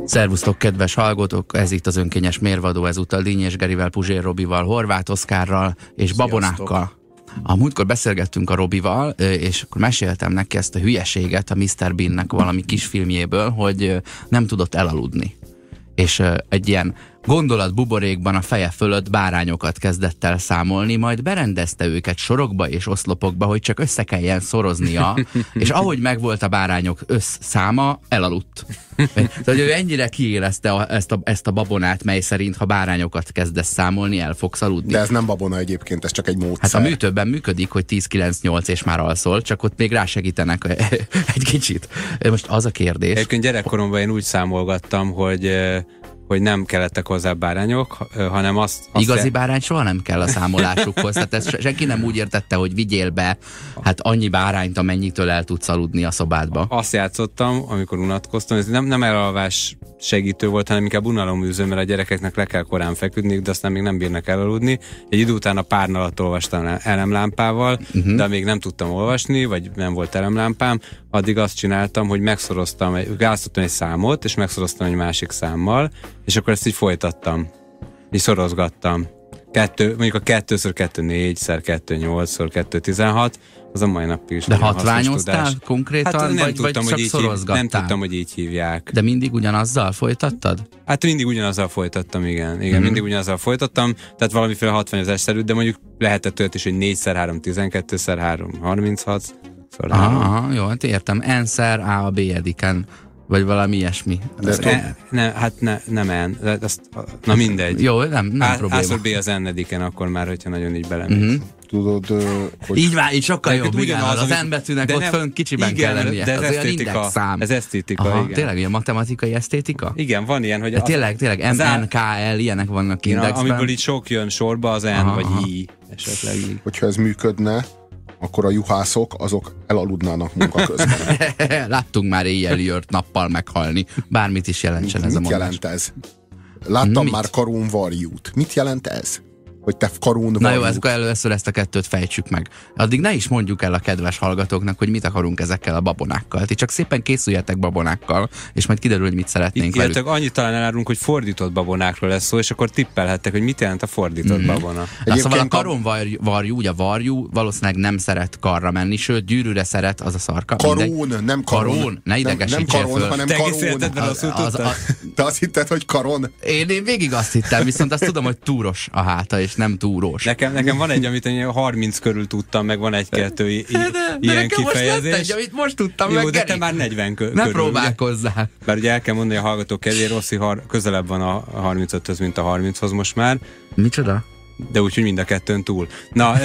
Szervusztok, kedves hallgatók! Ez itt az önkényes mérvadó, ezúttal Dínyés Gerivel, Puzsér Robival, Horváth Oszkárral és Babonákkal. A múltkor beszélgettünk a Robival, és akkor meséltem neki ezt a hülyeséget a Mr. Beannek valami kis filmjéből, hogy nem tudott elaludni. És egy ilyen gondolatbuborékban a feje fölött bárányokat kezdett el számolni, majd berendezte őket sorokba és oszlopokba, hogy csak össze kelljen szoroznia, és ahogy megvolt a bárányok összszáma, elaludt. Tehát ő ennyire kiélezte ezt a babonát, mely szerint, ha bárányokat kezdesz számolni, el fogsz aludni. De ez nem babona egyébként, ez csak egy módszer. Hát a műtőben működik, hogy 10-9-8 és már alszol, csak ott még rásegítenek egy kicsit. Most az a kérdés. Egyébként gyerekkoromban én úgy számolgattam, hogy nem kellettek hozzá bárányok, hanem azt Igazi bárány soha nem kell a számolásukhoz. Tehát ezt senki nem úgy értette, hogy vigyél be hát annyi bárányt, amennyitől el tudsz aludni a szobádba. Azt játszottam, amikor unatkoztam, ez nem elalvás segítő volt, hanem inkább unaloműző, mert a gyerekeknek le kell korán feküdni, de aztán még nem bírnak elaludni. Egy idő után a párna alatt olvastam elemlámpával, de még nem tudtam olvasni, vagy nem volt elemlámpám, addig azt csináltam, hogy választottam egy számot, és megszoroztam egy másik számmal, és akkor ezt így folytattam. Így szorozgattam. Mondjuk a 2x2 4x2 8x2 16, az a mai napig is. De hatványoztál konkrétan, hát nem vagy csak szorozgattál? Nem tudtam, hogy így hívják. De mindig ugyanazzal folytattad? Hát mindig ugyanazzal folytattam, igen. Mindig ugyanazzal folytattam, tehát valamiféle hatványozásszerűt, de mondjuk lehetett olyat is, hogy 4x3 12x3 36. Aha, jó, hát értem. N-szer A a B-ediken. Vagy valami ilyesmi. Nem N. Na mindegy. Jó, nem probléma. A B az N-ediken, akkor már, hogyha nagyon így belemész. Tudod, hogy... Így sokkal jobb, igen, az N betűnek ott fönn kicsiben kell lennie. De ez esztétika. Ez esztétika, aha, igen. Tényleg ilyen matematikai esztétika? Igen, van ilyen, hogy... De tényleg MNKL, ilyenek vannak indexben. Amiből így sok jön sorba, az N vagy I esetleg. Hogyha ez működne, akkor a juhászok, azok elaludnának munka közben. Láttunk már éjjel jört nappal meghalni. Bármit is jelentsen ez a mondás. Mit jelent ez? Láttam már karón varjút. Mit jelent ez? Hogy te karón varjút. Na jó, akkor először ezt a kettőt fejtsük meg. Addig ne is mondjuk el a kedves hallgatóknak, hogy mit akarunk ezekkel a babonákkal. Ti csak szépen készüljetek babonákkal, és majd kiderül, hogy mit szeretnénk velük. Annyit talán elárulunk, hogy fordított babonákról lesz szó, és akkor tippelhettek, hogy mit jelent a fordított babona. Szóval a karon varjú, ugye varjú valószínűleg nem szeret karra menni, sőt gyűrűre szeret, az a szarka. Karón, nem karon. Ne idegesítsél nem karon, hanem karon. Te azt hitted, hogy karon? Én végig azt hittem, viszont azt tudom, hogy túros a háta, és nem túrós. Nekem van egy, amit 30 körül tudtam, meg van egy-kettő ilyen kifejezés. Most egy, amit most tudtam jó, meg, de te már 40 körül. Ne próbálkozzál. Bár ugye el kell mondani a hallgatók kedvéért, Rossi közelebb van a 35-höz, mint a 30-hoz most már. Micsoda? De úgyhogy mind a kettőn túl. Na,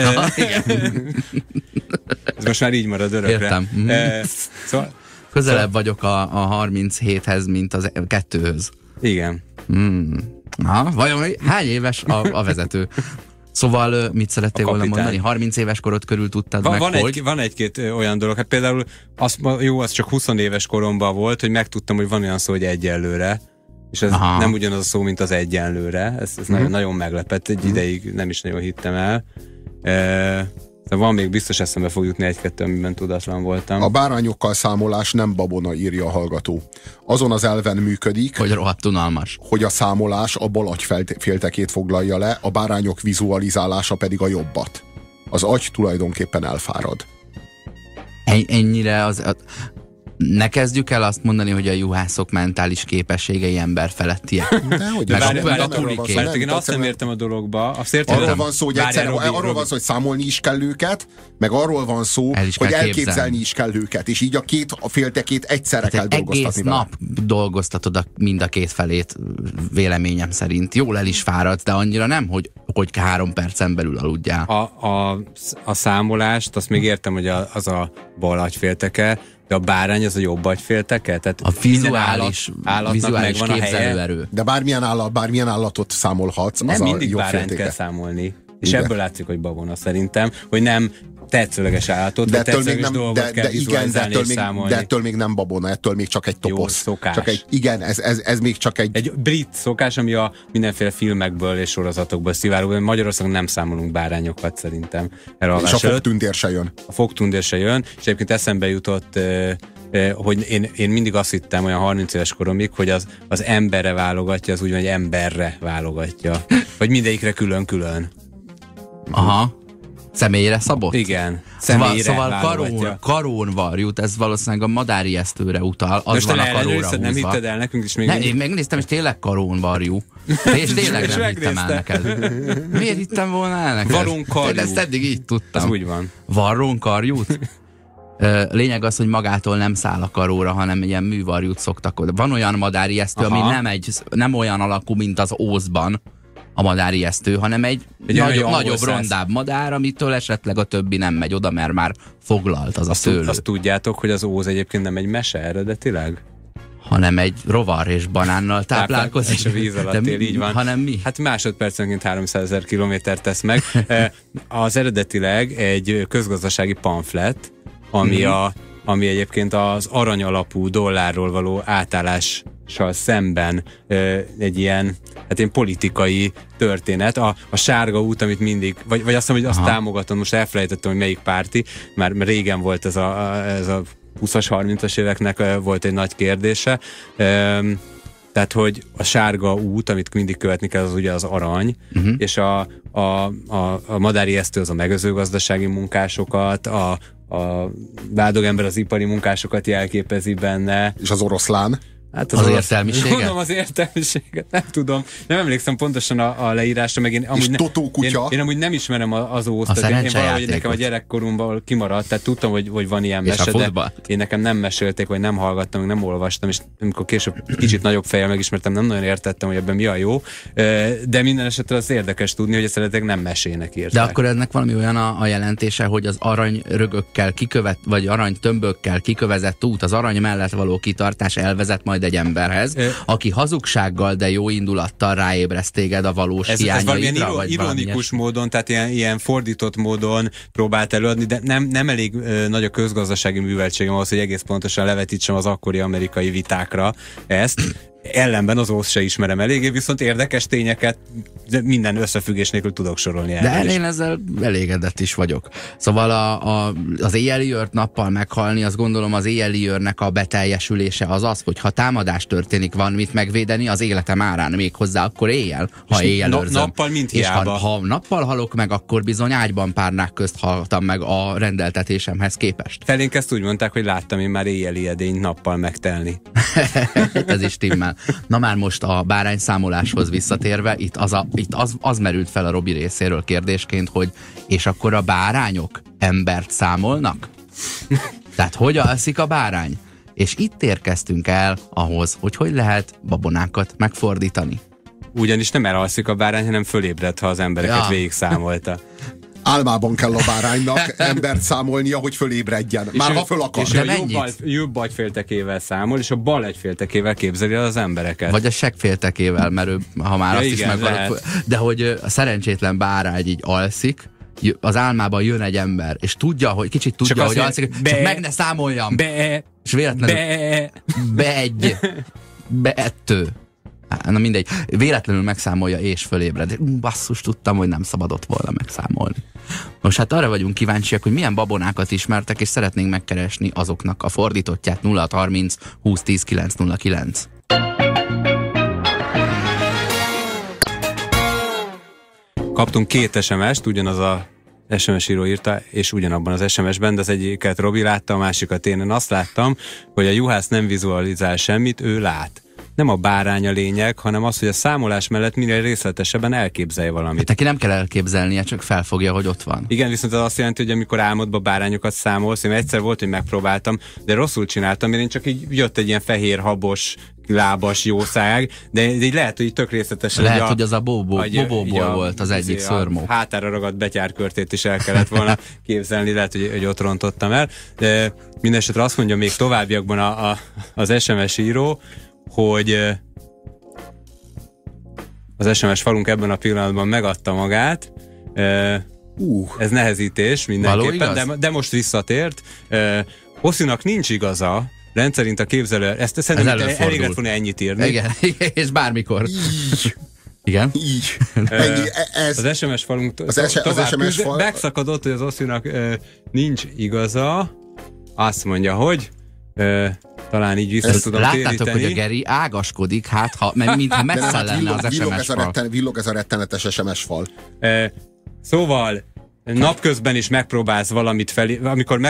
ez most már így marad örökre. Értem. Szóval, közelebb vagyok a 37-hez, mint az 2-höz. Igen. Na, vajon hány éves a vezető? Szóval mit szerettél volna mondani? 30 éves korod körül tudtad van egy-két olyan dolog. Hát például az csak 20 éves koromban volt, hogy megtudtam, hogy van olyan szó, hogy egyenlőre. És ez nem ugyanaz a szó, mint az egyenlőre. Ez nagyon meglepett. Egy ideig nem is nagyon hittem el. De van még biztos eszembe fog jutni egy-kettő, amiben tudatlan voltam. A bárányokkal számolás nem babona, írja a hallgató. Azon az elven működik, hogy rohadt unalmas. Hogy a számolás a bal agyféltekét foglalja le, a bárányok vizualizálása pedig a jobbat. Az agy tulajdonképpen elfárad. Ennyire ne kezdjük el azt mondani, hogy a juhászok mentális képességei ember felettiek. Én azt nem értem a dologba. Arról van szó, hogy arról van szó, hogy számolni is kell őket, meg arról van szó, hogy elképzelni is kell őket, és így a féltekét egyszerre kell dolgoztatni. Egész nap dolgoztatod mind a két felét, véleményem szerint. Jól el is fáradsz, de annyira nem, hogy 3 percen belül aludjál. A számolást, azt még értem, hogy az a bal agyfélteke, de a bárány az a jobb agyfélteke? Tehát a vizuális képzelőerő. De bármilyen állatot számolhatsz, nem az a mindig jobb bárányt félteke. kell számolni. És ebből látszik, hogy babona szerintem, hogy nem tetszőleges állatot, de tetszőleges dolgot kell vizualizálni és számolni. De ettől még nem babona, ettől még csak egy toposz. Jó, szokás. Ez még csak egy... Egy brit szokás, ami a mindenféle filmekből és sorozatokból szivárog. Magyarországon nem számolunk bárányokat szerintem. És a fogtündér se jön. A fogtündér se jön, és egyébként eszembe jutott hogy én mindig azt hittem olyan 30 éves koromig, hogy az emberre válogatja, az úgy van, hogy emberre válogatja. Vagy mindegyikre külön-külön. Aha. Személyre szabott? Igen. Szóval karónvarjút, ez valószínűleg a madárijesztőre utal. Az van a karóra húzva. Nem hitted el nekünk is még? Ne, én megnéztem, és tényleg karónvarjú. És tényleg nem hittem el neked. Miért hittem volna el neked? Varrónkarjú. Ezt eddig így tudtam. Ez úgy van. Varrónkarjút? Lényeg az, hogy magától nem száll a karóra, hanem ilyen művarjút szoktak. Van olyan madárijesztő, ami nem olyan alakú, mint az Ózban a madárijesztő, hanem egy nagyobb, rondább madár, amitől esetleg a többi nem megy oda, mert már foglalt az a szőlő. Azt tudjátok, hogy az Óz egyébként nem egy mese eredetileg? Hanem egy rovar és banánnal táplálkozik. És a víz alatt él, így van. Hanem mi? Hát másodpercenként 300 000 kilométert tesz meg. Az eredetileg egy közgazdasági pamflet, ami egyébként az arany alapú dollárról való átállással szemben egy ilyen politikai történet. A sárga út, amit mindig, vagy azt hiszem, hogy azt támogatom, most elfelejtettem, hogy melyik párti, már régen volt ez a 20-as, 30-as éveknek volt egy nagy kérdése. Tehát, hogy a sárga út, amit mindig követni kell, az ugye az arany, és a madárijesztő az a megőzőgazdasági munkásokat, a vádogember az ipari munkásokat jelképezi benne. És az oroszlán? Hát az értelmiséget? Mondom az értelmiséget, nem tudom. Nem emlékszem pontosan a leírásra, meg én amúgy nem ismerem az Ózt. Én valahogy nekem a gyerekkoromban kimaradt, tehát tudtam, hogy van ilyen mese, de én nekem nem mesélték, vagy nem hallgattam, meg nem olvastam, és amikor később kicsit nagyobb fejjel megismertem, nem nagyon értettem, hogy ebben mi a jó. De minden esetre az érdekes tudni, hogy eredetileg nem mesének írták. De akkor ennek valami olyan a jelentése, hogy az aranyrögökkel vagy aranytömbökkel kikövezett út, az arany mellett való kitartás elvezet majd egy emberhez, aki hazugsággal, de jó indulattal ráébreszt téged a valós hiányaidra. Ez vagy ironikus módon, tehát ilyen fordított módon próbált előadni, de nem elég nagy a közgazdasági műveltségem ahhoz, hogy egész pontosan levetítsem az akkori amerikai vitákra ezt. Ellenben az Ózt se ismerem eléggé, viszont érdekes tényeket minden összefüggés nélkül tudok sorolni. De én ezzel elégedett is vagyok. Szóval az éjjeli őrt nappal meghalni, azt gondolom az éjjeli őrnek a beteljesülése az, hogy ha támadás történik, van mit megvédeni az életem árán, még hozzá akkor éjjel, ha éjjel őrzöm. Nappal mint hiába. És ha nappal halok meg, akkor bizony ágyban párnák közt haltam meg a rendeltetésemhez képest. Felénk ezt úgy mondták, hogy láttam én már éjjeli edényt nappal megtelni. Ez is timmel. Na már most a bárányszámoláshoz visszatérve, itt az merült fel a Robi részéről kérdésként, hogy és akkor a bárányok embert számolnak? Tehát hogy alszik a bárány? És itt érkeztünk el ahhoz, hogy lehet babonákat megfordítani. Ugyanis nem elalszik a bárány, hanem fölébred, ha az embereket végig számolta. Álmában kell a báránynak embert számolnia, hogy fölébredjen. Már ha föl akar. És a jobb agyféltekével számol, és a bal agyféltekével képzeli az embereket. Vagy a seggféltekével, mert ő, ha már azt is meghalott. De hogy a szerencsétlen bárány így alszik, az álmában jön egy ember, és tudja, hogy kicsit tudja, hogy alszik, csak meg ne számoljam. És véletlenül beettő. Na mindegy, véletlenül megszámolja és fölébred. Basszus, tudtam, hogy nem szabadott volna megszámolni. Most hát arra vagyunk kíváncsiak, hogy milyen babonákat ismertek, és szeretnénk megkeresni azoknak a fordítottját. 0630 2010 909. Kaptunk 2 SMS-t, ugyanaz a SMS író írta, és ugyanabban az SMS-ben, de az egyiket Robi látta, a másikat én azt láttam, hogy a juhász nem vizualizál semmit, ő lát. Nem a bárány a lényeg, hanem az, hogy a számolás mellett minél részletesebben elképzelje valamit. Hát neki nem kell elképzelnie, csak felfogja, hogy ott van. Igen, viszont az azt jelenti, hogy amikor álmodban bárányokat számolsz, én egyszer volt, hogy megpróbáltam, de rosszul csináltam, mert én csak így jött egy ilyen fehér, habos, lábas jószág, de így lehet, hogy így tök részletesen. Lehet, hogy az a bobóból volt az egyik szörmó. Hátára ragadt betyárkörtét is el kellett volna képzelni, lehet, hogy ott rontottam el. De mindesetre azt mondja még továbbiakban az SMS író, hogy az SMS falunk ebben a pillanatban megadta magát. Ez nehezítés mindenképpen, de most visszatért. Oszinak nincs igaza, rendszerint a képzelő, ezt szerintem elég lett volna ennyit írni. Igen, és bármikor. Igen? Így. Az SMS falunk megszakadott, hogy az Oszinak nincs igaza. Azt mondja, hogy talán így vissza tudom láttátok, téríteni. hogy a Geri ágaskodik, mintha messze lenne az SMS fal. Villog ez a rettenetes SMS fal. Szóval napközben is megpróbálsz valamit amikor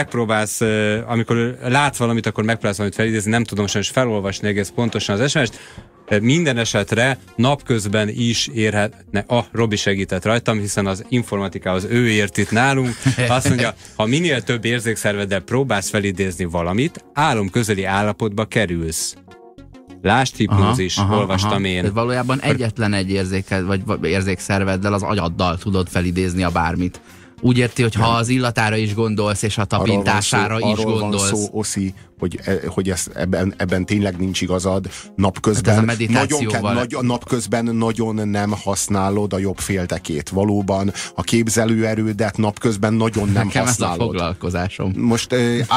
látsz valamit, akkor megpróbálsz valamit felidézni, nem tudom sajnos felolvasni egész pontosan az SMS-t. Minden esetre napközben is érhetne. Robi segített rajtam, hiszen az informatikához ő ért itt nálunk. Azt mondja, ha minél több érzékszerveddel próbálsz felidézni valamit, álomközeli állapotba kerülsz. Lásd, hipnózis, olvastam én. Valójában egyetlen egy érzékszerveddel, az agyaddal tudod felidézni a bármit. Úgy érti, hogy ha az illatára is gondolsz, és a tapintására is gondolsz. Arról van szó, Oszi, hogy ebben tényleg nincs igazad. Napközben napközben nagyon nem használod a jobb féltekét. Valóban a képzelőerődet napközben nagyon nem nekem használod. Ez a foglalkozásom. Most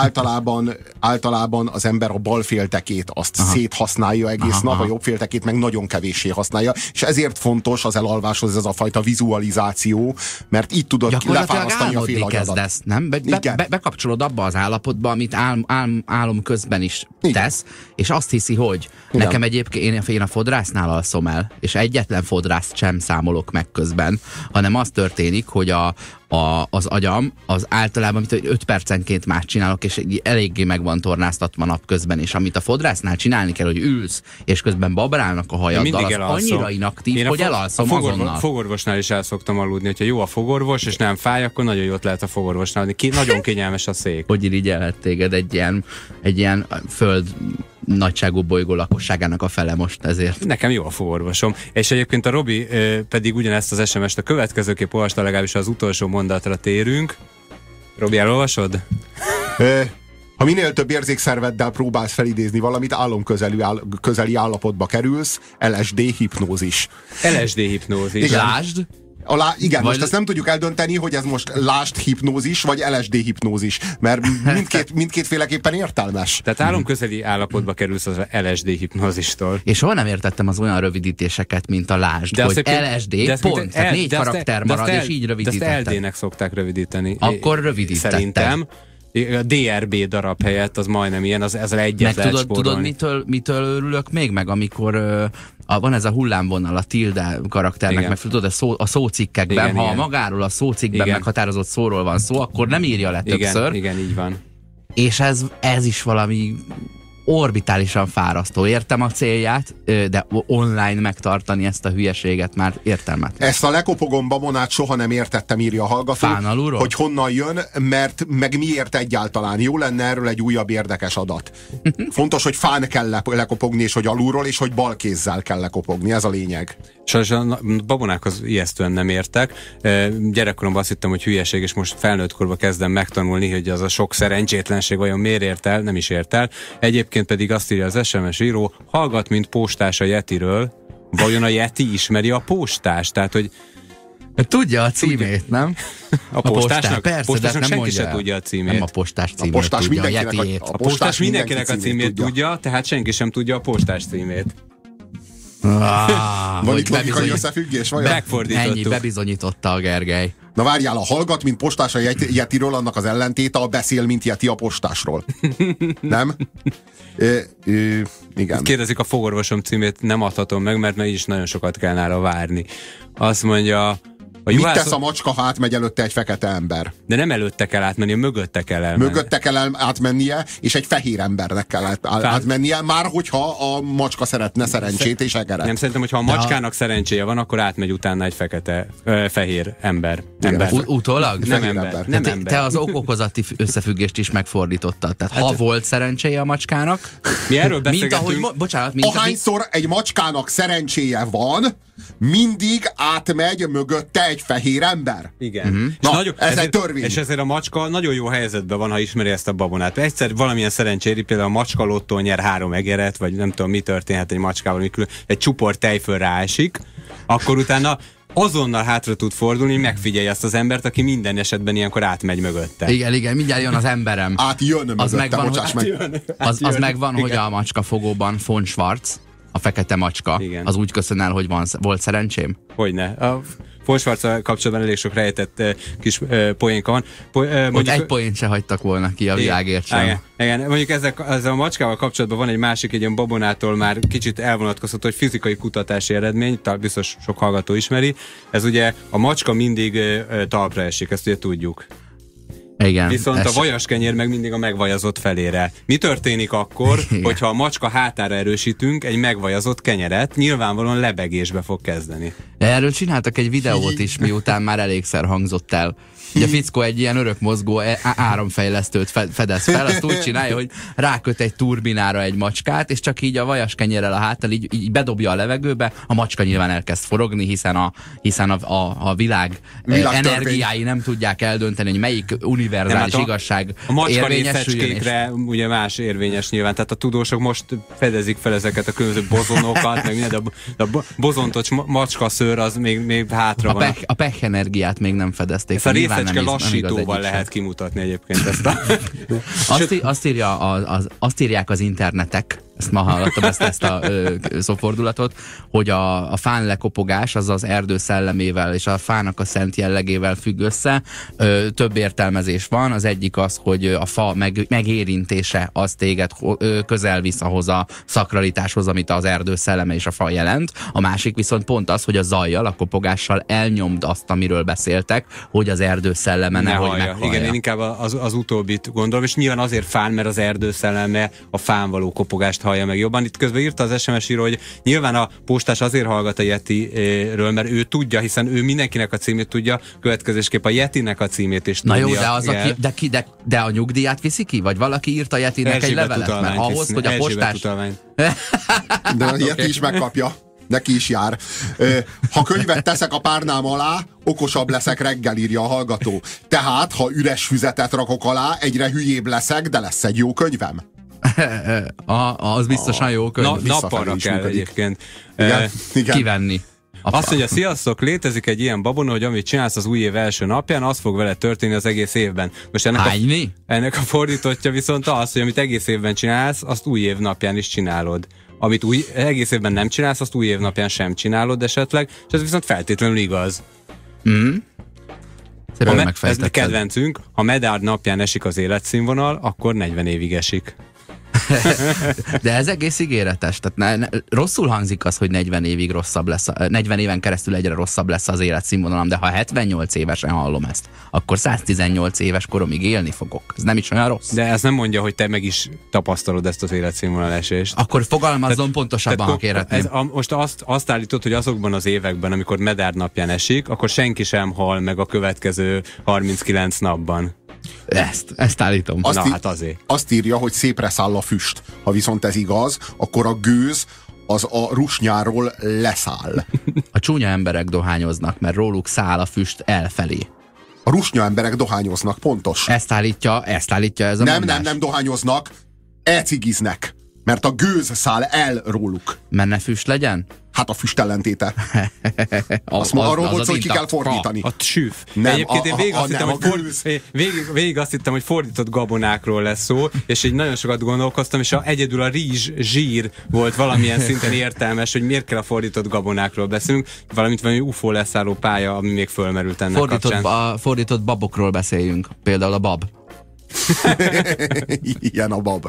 általában az ember a bal féltekét azt széthasználja egész nap, a jobb féltekét meg nagyon kevéssé használja, és ezért fontos az elalváshoz ez a fajta vizualizáció, mert így tudod lefárasztani a félagyadat. Nem? Bekapcsolod abba az állapotba, amit álom közben is tesz, és azt hiszi, hogy nekem egyébként én a fodrásznál alszom el, és egyetlen fodrászt sem számolok meg közben, hanem az történik, hogy az agyam az általában 5 percenként más csinálok, és eléggé meg van tornáztatva napközben, és amit a fodrásznál csinálni kell, hogy ülsz, és közben babrálnak a hajaddal, az annyira inaktív, hogy elalszom azonnal. A fogorvosnál is el szoktam aludni, hogyha jó a fogorvos, és nem fáj, akkor nagyon jót lehet a fogorvosnál aludni. Nagyon kényelmes a szék. Hogy irigyelhet téged egy ilyen föld nagyságú bolygó lakosságának a fele most ezért. Nekem jó a fogorvosom. És egyébként a Robi pedig ugyanezt az SMS-t a következőképp olvasta, legalábbis az utolsó mondatra térünk. Robi, elolvasod? Ha minél több érzékszerveddel próbálsz felidézni valamit, álomközeli állapotba kerülsz, LSD hipnózis. LSD hipnózis. Lásd! Igen, most ezt nem tudjuk eldönteni, hogy ez most lásd hipnózis, vagy LSD hipnózis, mert mindkétféleképpen értelmes. Tehát álomközeli állapotba kerülsz az LSD hipnózistól. És soha nem értettem az olyan rövidítéseket, mint a lásd, hogy LSD, pont, tehát 4 karakter marad, és így rövidítettem. De ezt LD-nek szokták rövidíteni. Akkor rövidítettem. Szerintem. A DRB darab helyett az majdnem ilyen, ezzel egyet lehet spórolni. Tudod, mitől örülök még meg, amikor van ez a hullámvonal, a tilde karakternek, igen. Meg tudod, a szócikkekben, igen, ha igen. Magáról a szócikkben meghatározott szóról van szó, akkor nem írja le többször. Igen, így van. És ez is valami orbitálisan fárasztó. Értem a célját, de online megtartani ezt a hülyeséget már értelmet. Ezt a lekopogom babonát soha nem értettem, írja a hallgató, hogy honnan jön, mert meg miért egyáltalán. Jó lenne erről egy újabb érdekes adat. Fontos, hogy fán kell lekopogni, és hogy alulról, és hogy bal kézzel kell lekopogni. Ez a lényeg. Sajnos a babonákhoz ijesztően nem értek. Gyerekkoromban azt hittem, hogy hülyeség, és most felnőttkorban kezdem megtanulni, hogy az a sok szerencsétlenség vajon miért ért el, nem is ért el. Egyébként pedig azt írja az SMS író, hallgat, mint postás a Yetiről. Vajon a Yeti ismeri a postást? Tehát, hogy tudja a címét, nem? A postásnak? Postásnak senki se tudja a címét. Nem a postás címét tudja, a postás mindenkinek a címét tudja, tehát senki sem tudja a postás címét. Van itt logikai összefüggés? Megfordítottuk. Ennyi, bebizonyította a Gergely. Na várjál, a hallgat, mint postás a Yetiről, annak az ellentéte a beszél, mint Yeti a postásról. Nem? Igen. Kérdezik a fogorvosom címét, nem adhatom meg, mert így is nagyon sokat kell nála várni. Azt mondja... Mit tesz a macska, ha átmegy előtte egy fekete ember? De nem előtte kell átmennie, mögötte kell elmenni. Mögötte kell átmennie, és egy fehér embernek kell átmennie, már hogyha a macska szeretne szerencsét és egeret. Nem, szerintem, hogyha a macskának szerencséje van, akkor átmegy utána egy fehér ember. Utólag? Nem ember. Te az okokozati összefüggést is megfordítottad. Tehát ha volt szerencséje a macskának... Mi erről beszélgetünk. Ahányszor egy macskának szerencséje van, mindig átmegy mögötte egy fehér ember. Igen. Ez egy törvény. És ezért a macska nagyon jó helyzetben van, ha ismeri ezt a babonát. Egyszer valamilyen szerencséri, például a macska lottó nyer 3 egeret, vagy nem tudom, mi történhet egy macskával, mikor egy csupor tejföl ráesik, akkor utána azonnal hátra tud fordulni, megfigyelj azt az embert, aki minden esetben ilyenkor átmegy mögötte. Igen, mindjárt jön az emberem. Átjön mögötte, az megvan, hogy a macskafogóban von Schwarz, a fekete macska, igen. Az úgy köszön el, hogy volt szerencsém? Hogyne. A Forsvarccal kapcsolatban elég sok rejtett kis poénka van. Mondjuk egy poént se hagytak volna ki a világért sem. Igen. Mondjuk ezzel a macskával kapcsolatban van egy másik, egy ilyen babonától már kicsit elvonatkozható, hogy fizikai kutatási eredmény, talán biztos sok hallgató ismeri. Ez ugye a macska mindig talpra esik, ezt ugye tudjuk. Igen, viszont a vajaskenyér meg mindig a megvajazott felére. Mi történik akkor, hogyha a macska hátára erősítünk egy megvajazott kenyeret? Nyilvánvalóan lebegésbe fog kezdeni. Erről csináltak egy videót is, miután már elégszer hangzott el. Ugye a fickó egy ilyen örökmozgó áramfejlesztőt fedez fel, azt úgy csinálja, hogy ráköt egy turbinára egy macskát, és csak így a vajaskenyérrel a háttal így bedobja a levegőbe, a macska nyilván elkezd forogni, hiszen a világ energiái nem tudják eldönteni, hogy melyik univerzális igazság a macska részecskékre ugye más érvényes nyilván, tehát a tudósok most fedezik fel ezeket a különböző bozonokat, meg minden, de a bozontos macskaszőr az még hátra van. A pech energiát még nem fedezték. Részecske lassítóval lehet kimutatni egyébként ezt a... azt írják az internetek, ezt ma hallottam, ezt a szófordulatot, hogy a fán lekopogás az az erdő szellemével és a fának a szent jellegével függ össze. Több értelmezés van, az egyik az, hogy a fa megérintése az téged közel visz ahhoz a szakralitáshoz, amit az erdő szelleme és a fa jelent. A másik viszont pont az, hogy a zajjal, a kopogással elnyomd azt, amiről beszéltek, hogy az erdő szelleme nehogy meghallja. Igen, én inkább az utóbbit gondolom, és nyilván azért fán, mert az erdő szelleme a fán való kopogást hallja meg jobban. Itt közben írta az SMS író, hogy nyilván a postás azért hallgat a Yetiről, mert ő tudja, hiszen ő mindenkinek a címét tudja, következésképp a Yetinek a címét is tudja. Na jó, de a nyugdíjat viszi ki? Vagy valaki írt a Yetinek egy levelet? Mert ahhoz, hogy a postás... De a Yeti is megkapja. Neki is jár. Ha könyvet teszek a párnám alá, okosabb leszek reggel, írja a hallgató. Tehát, ha üres füzetet rakok alá, egyre hülyébb leszek, de lesz egy jó könyvem. Az biztosan jó könyv. Nappalra kell egyébként. Igen. Kivenni. Azt mondja, sziasztok, létezik egy ilyen babona, hogy amit csinálsz az új év első napján, az fog vele történni az egész évben. Most ennek a fordítottja viszont az, hogy amit egész évben csinálsz, azt új év napján is csinálod. Amit egész évben nem csinálsz, azt új év napján sem csinálod esetleg, és ez viszont feltétlenül igaz. Ez a kedvencünk, ha medár napján esik az életszínvonal, akkor 40 évig esik. De ez egész ígéretes. Tehát rosszul hangzik az, hogy 40 évig rosszabb lesz, 40 éven keresztül egyre rosszabb lesz az életszínvonalam, de ha 78 évesen hallom ezt, akkor 118 éves koromig élni fogok. Ez nem is olyan rossz. De ez nem mondja, hogy te meg is tapasztalod ezt az életszínvonal esést. Akkor fogalmazzon pontosabban, ha kérhetném. Most azt állítod, hogy azokban az években, amikor medár napján esik, akkor senki sem hal meg a következő 39 napban. Ezt állítom. Hát azért. Azt írja, hogy szépre száll a füst. Ha viszont ez igaz, akkor a gőz az a rusnyáról leszáll. A csúnya emberek dohányoznak, mert róluk száll a füst elfelé. A rusnya emberek dohányoznak, pontos. Ezt állítja ez a mondás. Nem dohányoznak, elcigiznek. Mert a gőz száll el róluk. Mert ne füst legyen? Hát a füst ellentéte. Arról volt szó, hogy ki kell fordítani. A csűf. Egyébként én végig azt hittem, hogy fordított gabonákról lesz szó, és így nagyon sokat gondolkoztam, és egyedül a rizs, zsír volt valamilyen szinten értelmes, hogy miért kell a fordított gabonákról beszélünk, valamint valami UFO leszálló pálya, ami még fölmerült ennek kapcsán. Fordított babokról beszéljünk. Például a bab. Ilyen a bab.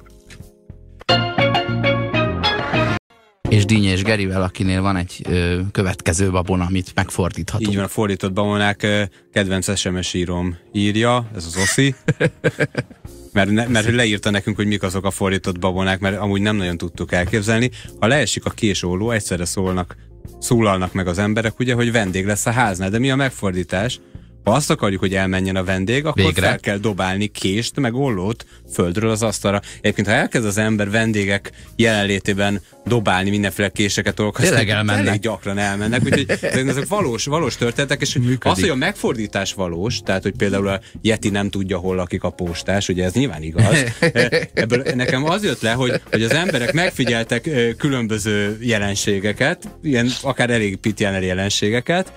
És Dínyi és Gerivel, akinél van egy következő babona, amit megfordíthatunk. Így van, a fordított babonák kedvenc SMS írom írja, ez az Oszi. Mert leírta nekünk, hogy mik azok a fordított babonák, mert amúgy nem nagyon tudtuk elképzelni. Ha leesik a késóló, egyszerre szólalnak meg az emberek, ugye, hogy vendég lesz a háznál. De mi a megfordítás? Ha azt akarjuk, hogy elmenjen a vendég, akkor fel kell dobálni kést, meg ollót földről az asztalra. Egyébként, ha elkezd az ember vendégek jelenlétében dobálni mindenféle késeket, elég gyakran elmennek. Úgyhogy ezek valós történetek, és az, hogy a megfordítás valós, tehát, hogy például a Yeti nem tudja, hol lakik a postás, ugye ez nyilván igaz. Ebből nekem az jött le, hogy az emberek megfigyeltek különböző jelenségeket, ilyen akár elég pitjener jelenségeket,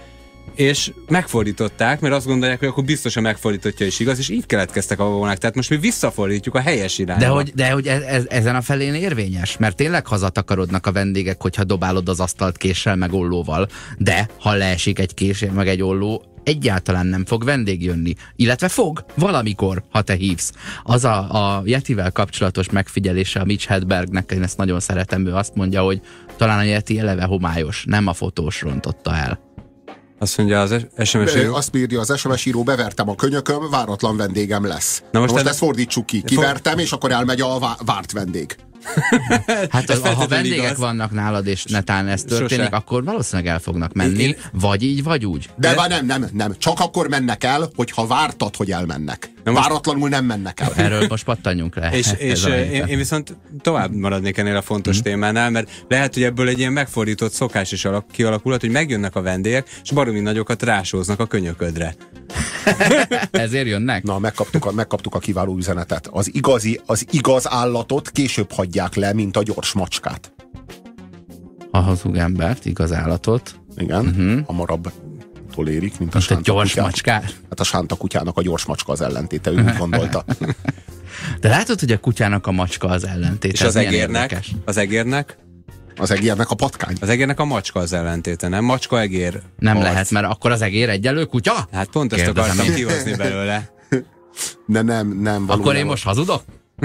és megfordították, mert azt gondolják, hogy akkor biztosan megfordítottja is igaz, és így keletkeztek a babonák. Tehát most mi visszafordítjuk a helyes irányba. De hogy ezen a felén érvényes, mert tényleg hazatakarodnak a vendégek, hogyha dobálod az asztalt késsel meg ollóval, de ha leesik egy kés meg egy olló, egyáltalán nem fog vendég jönni. Illetve fog, valamikor, ha te hívsz. Az a Yetivel kapcsolatos megfigyelése a Mitch Hedbergnek, én ezt nagyon szeretem, ő azt mondja, hogy talán a Yeti eleve homályos, nem a fotós rontotta el. Azt mondja az SMS író. Azt írja az SMS író, bevertem a könyököm, váratlan vendégem lesz. Na most ezt fordítsuk ki. Kivertem, és akkor elmegy a várt vendég. Hát ha vendégek vannak nálad, és netán ez történik, akkor valószínűleg el fognak menni, vagy így, vagy úgy. De nem. Csak akkor mennek el, hogyha vártad, hogy elmennek. Váratlanul nem mennek el. Erről most pattanjunk le. És én viszont tovább maradnék ennél a fontos témánál, mert lehet, hogy ebből egy ilyen megfordított szokás is kialakulhat, hogy megjönnek a vendégek, és baromi nagyokat rásóznak a könyöködre. Ezért jönnek? Na, megkaptuk a kiváló üzenetet. Az igaz állatot később hagyják le, mint a gyors macskát. A hazug embert, igaz állatot. Igen, hamarabbtól érik, mint a sánta gyors macskát. Hát a sánta kutyának a gyors macska az ellentéte, ő úgy gondolta. De látod, hogy a kutyának a macska az ellentéte. És az egérnek? Az egérnek? Az egérnek a patkány. Az egérnek a macska az ellentéte, nem? Macska, egér. Nem lehet, mert akkor az egér egyenlő kutya? Hát pont ezt akartam kihozni belőle. De nem. Akkor én most hazudok?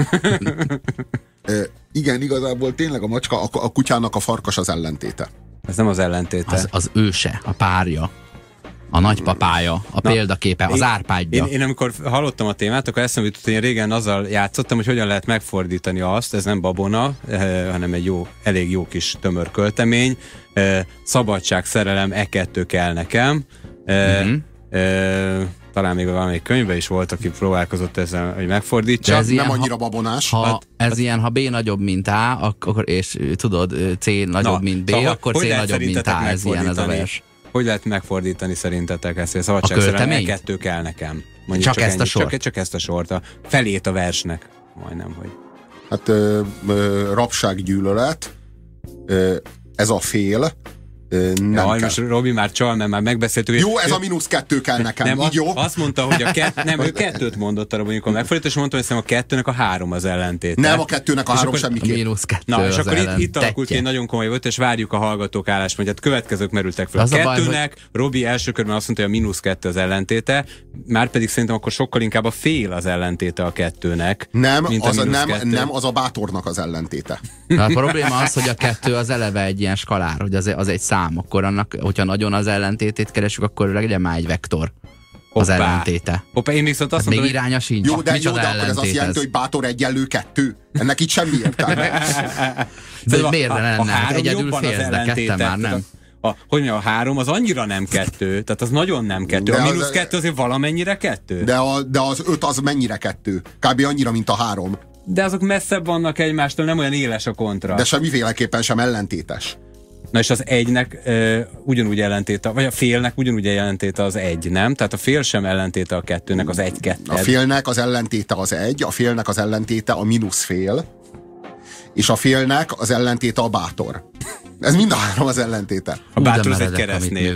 Igen, igazából tényleg a macska, a kutyának a farkas az ellentéte. Ez nem az ellentéte. Az őse, a párja. A nagypapája, a példaképe, az árpádja. Én amikor hallottam a témát, akkor eszembe jutott, hogy én régen azzal játszottam, hogy hogyan lehet megfordítani azt, ez nem babona, hanem egy elég jó kis tömör költemény. Szabadság, szerelem, e-kettő kell nekem. Talán még valamelyik könyvben is volt, aki próbálkozott ezzel, hogy megfordítsa. Ez nem annyira babonás. Ha B nagyobb, mint A, akkor, és tudod, C nagyobb, mint B, akkor C nagyobb, mint A. Ez ilyen ez a vers. Hogy lehet megfordítani szerintetek ezt, hogy a szabadság szerelem e-kettő kell nekem? Mondjuk csak ezt a sort? Csak ezt a sort, a felét a versnek. Majdnem, hogy. Hát rabsággyűlölet, ez a fél, nem kell. Most Robi már csal, mert már megbeszéltük. Jó, ez a -2 kell nekem, nem, így jó? Azt mondta, hogy ő 2-t mondott arra, amikor megfordított, és mondta, hogy szerintem a 2-nek a 3 az ellentéte. Nem, a 2-nek a 3 semmiképp. A -2 Na, és az akkor itt alakult egy nagyon komoly volt, és várjuk a hallgatók álláspontját. Következők merültek fel. A 2-nek, Robi első körben azt mondta, hogy a -2 az ellentéte, márpedig szerintem akkor sokkal inkább a fél az ellentéte a 2-nek. Nem, az a bátornak az ellentéte. A probléma az, hogy a 2 az eleve egy ilyen skalár, hogy az egy szám, akkor annak, hogyha nagyon az ellentétét keresünk, akkor legyen már egy vektor. Az ellentéte. Én viszont azt mondom, még iránya sincs. Jó, de akkor ez azt jelenti, hogy bátor egyenlő 2. Ennek itt semmi értelme. De miért lenne? Egyedül félsz, de 2 már nem. A 3 az annyira nem 2, tehát az nagyon nem 2. A -2 azért valamennyire 2. De az 5 az mennyire 2? Kb. Annyira, mint a 3. De azok messzebb vannak egymástól, nem olyan éles a kontra. De semmiféleképpen sem ellentétes. Na és az 1-nek ugyanúgy ellentéte, vagy a félnek ugyanúgy ellentéte az 1, nem? Tehát a fél sem ellentéte a 2-nek az 1-2. A félnek az ellentéte az 1, a félnek az ellentéte a -fél, és a félnek az ellentéte a bátor. Ez mind a 3 az ellentéte. A bátor az egy keresztnév.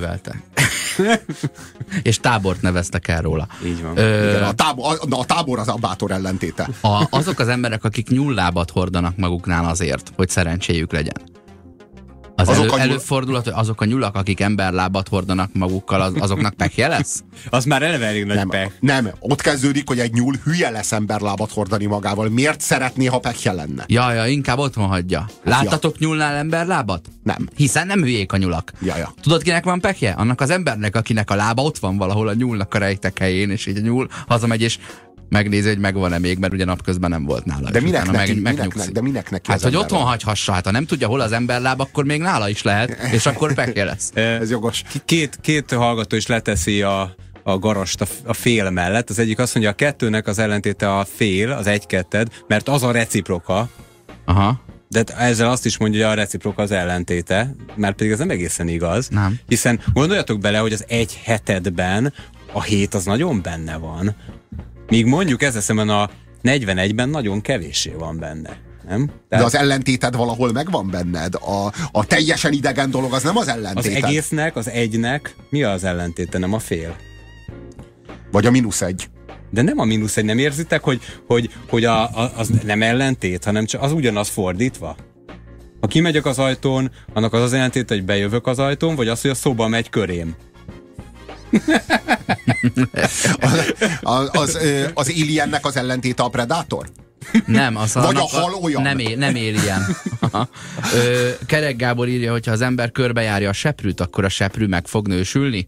És tábort neveztek el róla. Így van. Igen, a tábor az a bátor ellentéte. Azok az emberek, akik nyullábat hordanak maguknál azért, hogy szerencséjük legyen. Előfordulhat, hogy azok a nyulak, akik emberlábat hordanak magukkal, azoknak pekje lesz? Az már eleve elég nagy pek. Nem, ott kezdődik, hogy egy nyúl hülye lesz emberlábat hordani magával. Miért szeretné, ha pekje lenne? Ja, inkább otthon hagyja. Láttatok nyúlnál emberlábat? Nem. Hiszen nem hülyék a nyulak. Ja. Tudod, kinek van pekje? Annak az embernek, akinek a lába ott van valahol a nyúlnak a rejtek helyén, és így a nyúl hazamegy, és megnézi, hogy megvan-e még, mert ugye napközben nem volt nála. De minek neki? Hát, hogy otthon hagyhassa, hát ha nem tudja, hol az emberláb, akkor még nála is lehet, és akkor pekje lesz. Ez jogos. Két hallgató is leteszi a garast a fél mellett. Az egyik azt mondja, a 2-nek az ellentéte a fél, az 1-2, mert az a reciproka. Aha. De ezzel azt is mondja, hogy a reciproka az ellentéte, mert pedig ez nem egészen igaz. Nem. Hiszen gondoljatok bele, hogy az 1/7 a 7 az nagyon benne van. Míg mondjuk ezzel szemben a 41-ben nagyon kevéssé van benne. nem? De az ellentéted valahol megvan benned. A teljesen idegen dolog az nem az ellentéted. Az egésznek, az egynek mi az ellentéte, nem a fél? Vagy a -1. De nem a -1, nem érzitek, hogy az nem ellentét, hanem csak az ugyanaz fordítva? Ha kimegyek az ajtón, annak az ellentét, hogy bejövök az ajtón, vagy az, hogy a szoba megy körém? Az Aliennek az ellentéte a Predator? Nem, vagy a hal olyan? Nem Alien. Kerek Gábor írja, hogy ha az ember körbejárja a seprűt, akkor a seprű meg fog nősülni.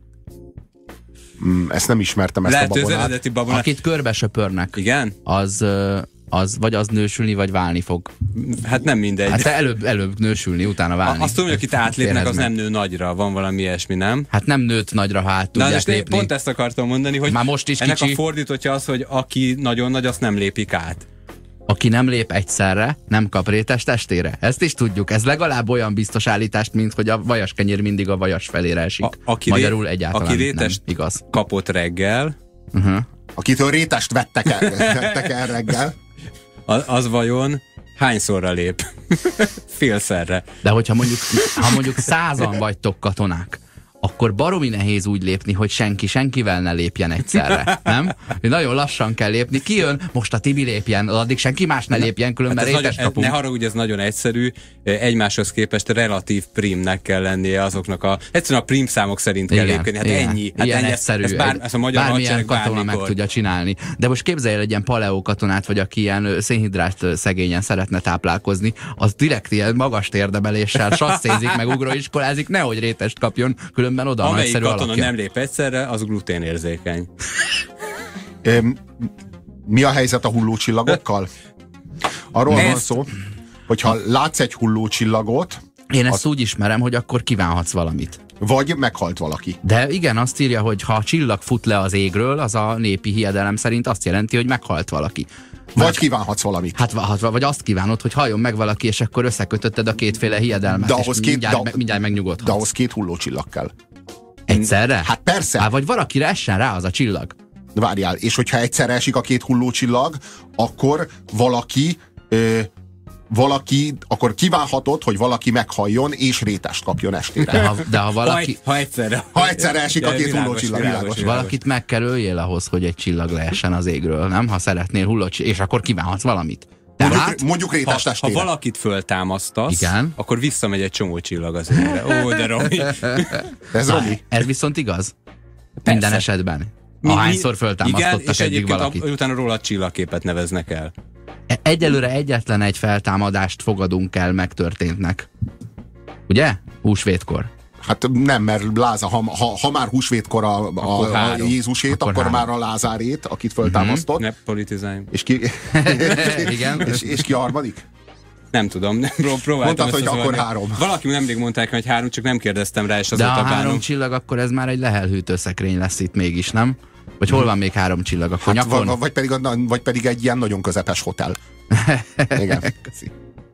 Ezt nem ismertem, ezt lehet, a babonát. eredeti babonát. Akit körbe söpörnek. Igen? Az vagy az nősülni, vagy válni fog. Hát nem mindegy. Hát előbb nősülni, utána válni. Azt tudom, hogy akit átlépnek, az nem nő nagyra. Van valami ilyesmi, nem? Hát nem nőtt nagyra, ha át tudják lépni. Pont ezt akartam mondani, hogy már most is ennek kicsi. A fordítottja az, hogy aki nagyon nagy, azt nem lépik át. Aki nem lép egyszerre, nem kap rétes testére. Ezt is tudjuk. Ez legalább olyan biztos állítást, mint hogy a vajaskenyér mindig a vajas felére esik. Magyarul egyáltalán aki rétest nem igaz. Kapott reggel. Akitől rétest vettek el reggel. Az vajon hányszorra lép? Félszerre. De hogyha mondjuk 100-an vagytok katonák, akkor baromi nehéz úgy lépni, hogy senkivel ne lépjen egyszerre, nem? Nagyon lassan kell lépni. Ki jön? Most a Tibi lépjen, addig senki más ne lépjen, különben rétes kapunk. Ne haragudj, ez nagyon egyszerű. Egymáshoz képest relatív primnek kell lennie azoknak egyszerűen a prim számok szerint kell lépni. Hát ennyi. Hát ilyen egyszerű. Ez a magyar bármilyen katona meg tudja csinálni. De most képzelj el egy ilyen paleó katonát, vagy aki ilyen szénhidrát szegényen szeretne táplálkozni, az direkt ilyen magas térdemeléssel sasszézik, meg ugroiskolázik, nehogy rétest kapjon, különben oda amelyik nagyszerű katona alakja. nem lép egyszerre, az gluténérzékeny. Mi a helyzet a hullócsillagokkal? Arról van szó, hogyha látsz egy hullócsillagot... Én ezt úgy ismerem, hogy akkor kívánhatsz valamit. Vagy meghalt valaki. De igen, azt írja, hogy ha a csillag fut le az égről, az a népi hiedelem szerint azt jelenti, hogy meghalt valaki. Vagy kívánhatsz valamit. Hát vagy azt kívánod, hogy halljon meg valaki, és akkor összekötötted a kétféle hiedelmet, és mindjárt megnyugodhatsz. De ahhoz 2 hullócsillag kell. Egyszerre? Hát persze. Vagy valakire essen rá az a csillag. Várjál, és hogyha egyszerre esik a 2 hullócsillag, akkor akkor kívánhatod, hogy valaki meghalljon és rétest kapjon estére. De ha valaki... Ha egyszerre esik a 2 hullócsillag, világos. Valakit meg kell öljél ahhoz, hogy egy csillag leessen az égről, nem? Ha szeretnél hullócsillag, és akkor kívánhatsz valamit. Mondjuk rétest estére. Ha valakit föltámasztasz, akkor visszamegy egy csomó csillag az égre. Ó, de Romi. Ez Romi. Ez viszont igaz? Persze. Minden esetben. Ahányszor föltámasztottak eddig valakit. És utána róla csillagképet neveznek el. Egyelőre egyetlen egy feltámadást fogadunk el megtörténtnek. Ugye? Húsvétkor. Hát nem, mert Láza, ha már húsvétkor a Jézusét, akkor már a Lázárét, akit föltámasztott. Ne politizáljunk. Igen. És ki a harmadik? Nem tudom, próbáltam. Mondtad, hogy akkor 3. Valaki nemrég mondták, hogy 3, csak nem kérdeztem rá, és azóta bánom. De a 3 csillag, akkor ez már egy lehelhűtőszekrény lesz itt mégis, nem? Vagy hol van még 3 csillag? Akkor hát, vagy pedig egy ilyen nagyon közepes hotel. Igen. Köszi.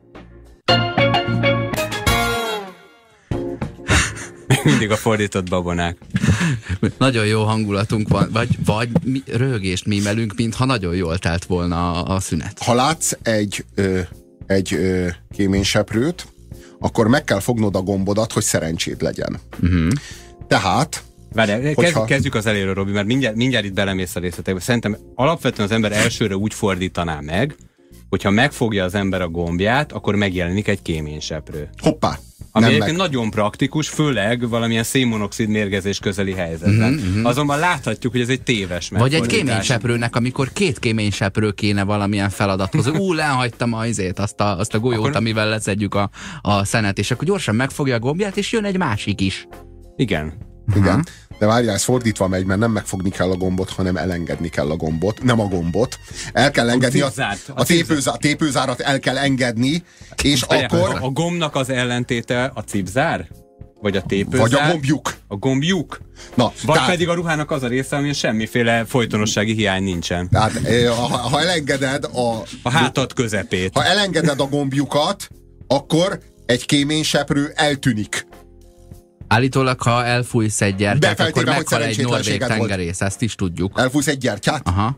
Mindig a fordított babonák. Nagyon jó hangulatunk van, vagy röhögést mímelünk, mintha nagyon jól telt volna a szünet. Ha látsz egy kéményseprőt, akkor meg kell fognod a gombodat, hogy szerencséd legyen. Tehát... Várjál, kezdjük az elérő, Robi, mert mindjárt itt belemész a részletekbe. Szerintem alapvetően az ember elsőre úgy fordítaná meg, hogyha megfogja az ember a gombját, akkor megjelenik egy kéményseprő. Hoppá! Ami egyébként nagyon praktikus, főleg valamilyen szénmonoxid mérgezés közeli helyzetben. Azonban láthatjuk, hogy ez egy téves megfordítás. Vagy egy kéményseprőnek, amikor 2 kéményseprő kéne valamilyen feladathoz. Lehagytam azt a golyót, akkor... amivel leszedjük a szenet, és akkor gyorsan megfogja a gombját, és jön egy másik is. Igen. Igen. De várjál, ez fordítva megy, mert nem megfogni kell a gombot, hanem elengedni kell a gombot. Nem a gombot. El kell engedni a tépőzárat el kell engedni, és akkor... A gombnak az ellentéte a cipzár? Vagy a tépőzár? Vagy a gombjuk. A gombjuk? Na, vagy pedig a ruhának az a része, amin semmiféle folytonossági hiány nincsen. Tehát ha elengeded a hátad közepét. Ha elengeded a gombjukat, akkor egy kéményseprő eltűnik. Állítólag, ha elfújsz egy gyertyát, akkor meghal egy norvég tengerész, ezt is tudjuk. Elfújsz egy gyertyát? Aha.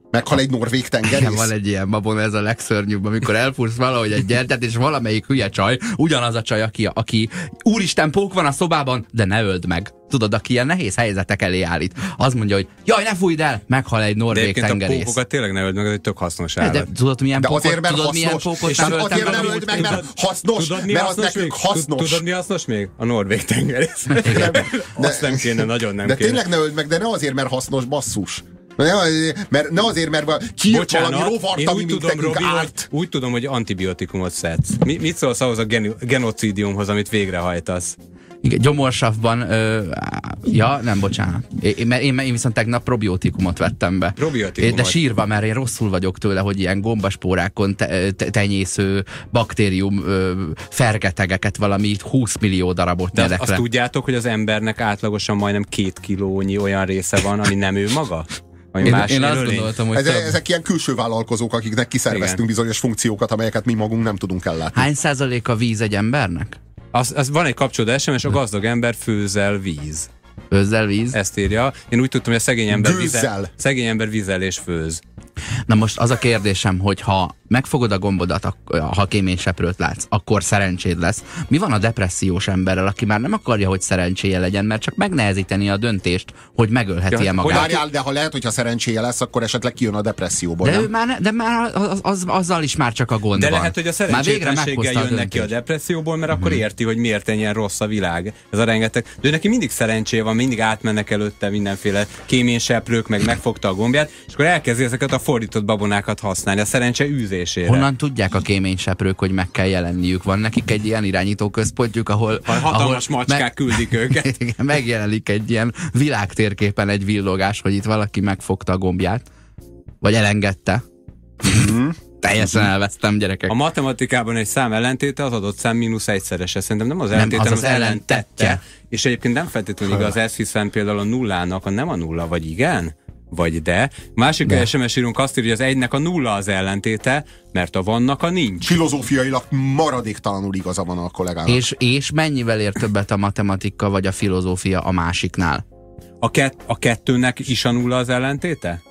Meghal egy norvég tengerész. Van egy ilyen babon, ez a legszörnyűbb, amikor elfúrsz valahogy egy gyertyát, és valamelyik hülye csaj, ugyanaz a csaj, aki úristen, pók van a szobában, de ne öld meg. Tudod, aki ilyen nehéz helyzetek elé állít. Az mondja, hogy jaj, ne fújd el, meghal egy norvég tengerész. A pókokat tényleg ne öld meg, ez egy tök hasznos állat. De tudod, milyen pókot nem öld meg, mert hasznos. Mert az nekünk hasznos. Tudod, mi hasznos még? A norvég tengerész. Azt nem kéne, nagyon nem kéne. De tényleg ne öld meg, de ne azért, mert hasznos, basszus. Ne azért, mert kiírt valami rovart, ami nekünk árt. Úgy tudom, hogy antibiotikumot szedsz. Mit szólsz ahhoz a genocidiumhoz, amit végrehajtasz? Igen, gyomorsavban, nem, bocsánat. Én viszont tegnap probiotikumot vettem be. De sírva, mert én rosszul vagyok tőle, hogy ilyen gombaspórákon tenyésző baktérium fergetegeket, valami 20 millió darabot nyelek le. Azt tudjátok, hogy az embernek átlagosan majdnem 2 kilónyi olyan része van, ami nem ő maga? Én azt gondoltam, hogy ezek ilyen külső vállalkozók, akiknek kiszerveztünk bizonyos funkciókat, amelyeket mi magunk nem tudunk ellátni. Hány százalék a víz egy embernek? Az van egy kapcsolódásem, és a gazdag ember főzzel víz. Főzzel víz? Ezt írja. Én úgy tudtam, hogy a szegény ember vízzel és főz. Na most az a kérdésem, hogy ha megfogod a gombodat, ha kéményseprőt látsz, akkor szerencséd lesz. Mi van a depressziós emberrel, aki már nem akarja, hogy szerencséje legyen, mert csak megnehezíteni a döntést, hogy megölheti-e magát? Várjál, de ha lehet, hogyha szerencséje lesz, akkor esetleg kijön a depresszióból. De már azzal is már csak a gond van. De lehet, hogy a szerencsétlenséggel jön neki a depresszióból, mert akkor érti, hogy miért ennyien rossz a világ. Ez a rengeteg. De neki mindig szerencséje van, mindig átmennek előtte mindenféle kéményseprők, meg megfogta a gombját, és akkor elkezdi ezeket a fordított babonákat használni a szerencse űzésére. Honnan tudják a kéményseprők, hogy meg kell jelenniük? Van nekik egy ilyen irányító központjuk, ahol hatalmas macskák küldik őket. Megjelenik egy ilyen világtérképen egy villogás, hogy itt valaki megfogta a gombját. Vagy elengedte. Teljesen elvesztem, gyerekek. A matematikában egy szám ellentéte az adott szám -1-szerese. Szerintem nem az ellentéte, hanem az ellentetje. És egyébként nem feltétlenül igaz ez, hiszen például a nullának nem a nulla, vagy igen? Vagy de. Másik SMS írunk azt írja, hogy az egynek a nulla az ellentéte, mert a vannak a nincs. Filozófiailag maradéktalanul igaza van a kollégának. És mennyivel ér többet a matematika vagy a filozófia a másiknál? A kettőnek is a nulla az ellentéte?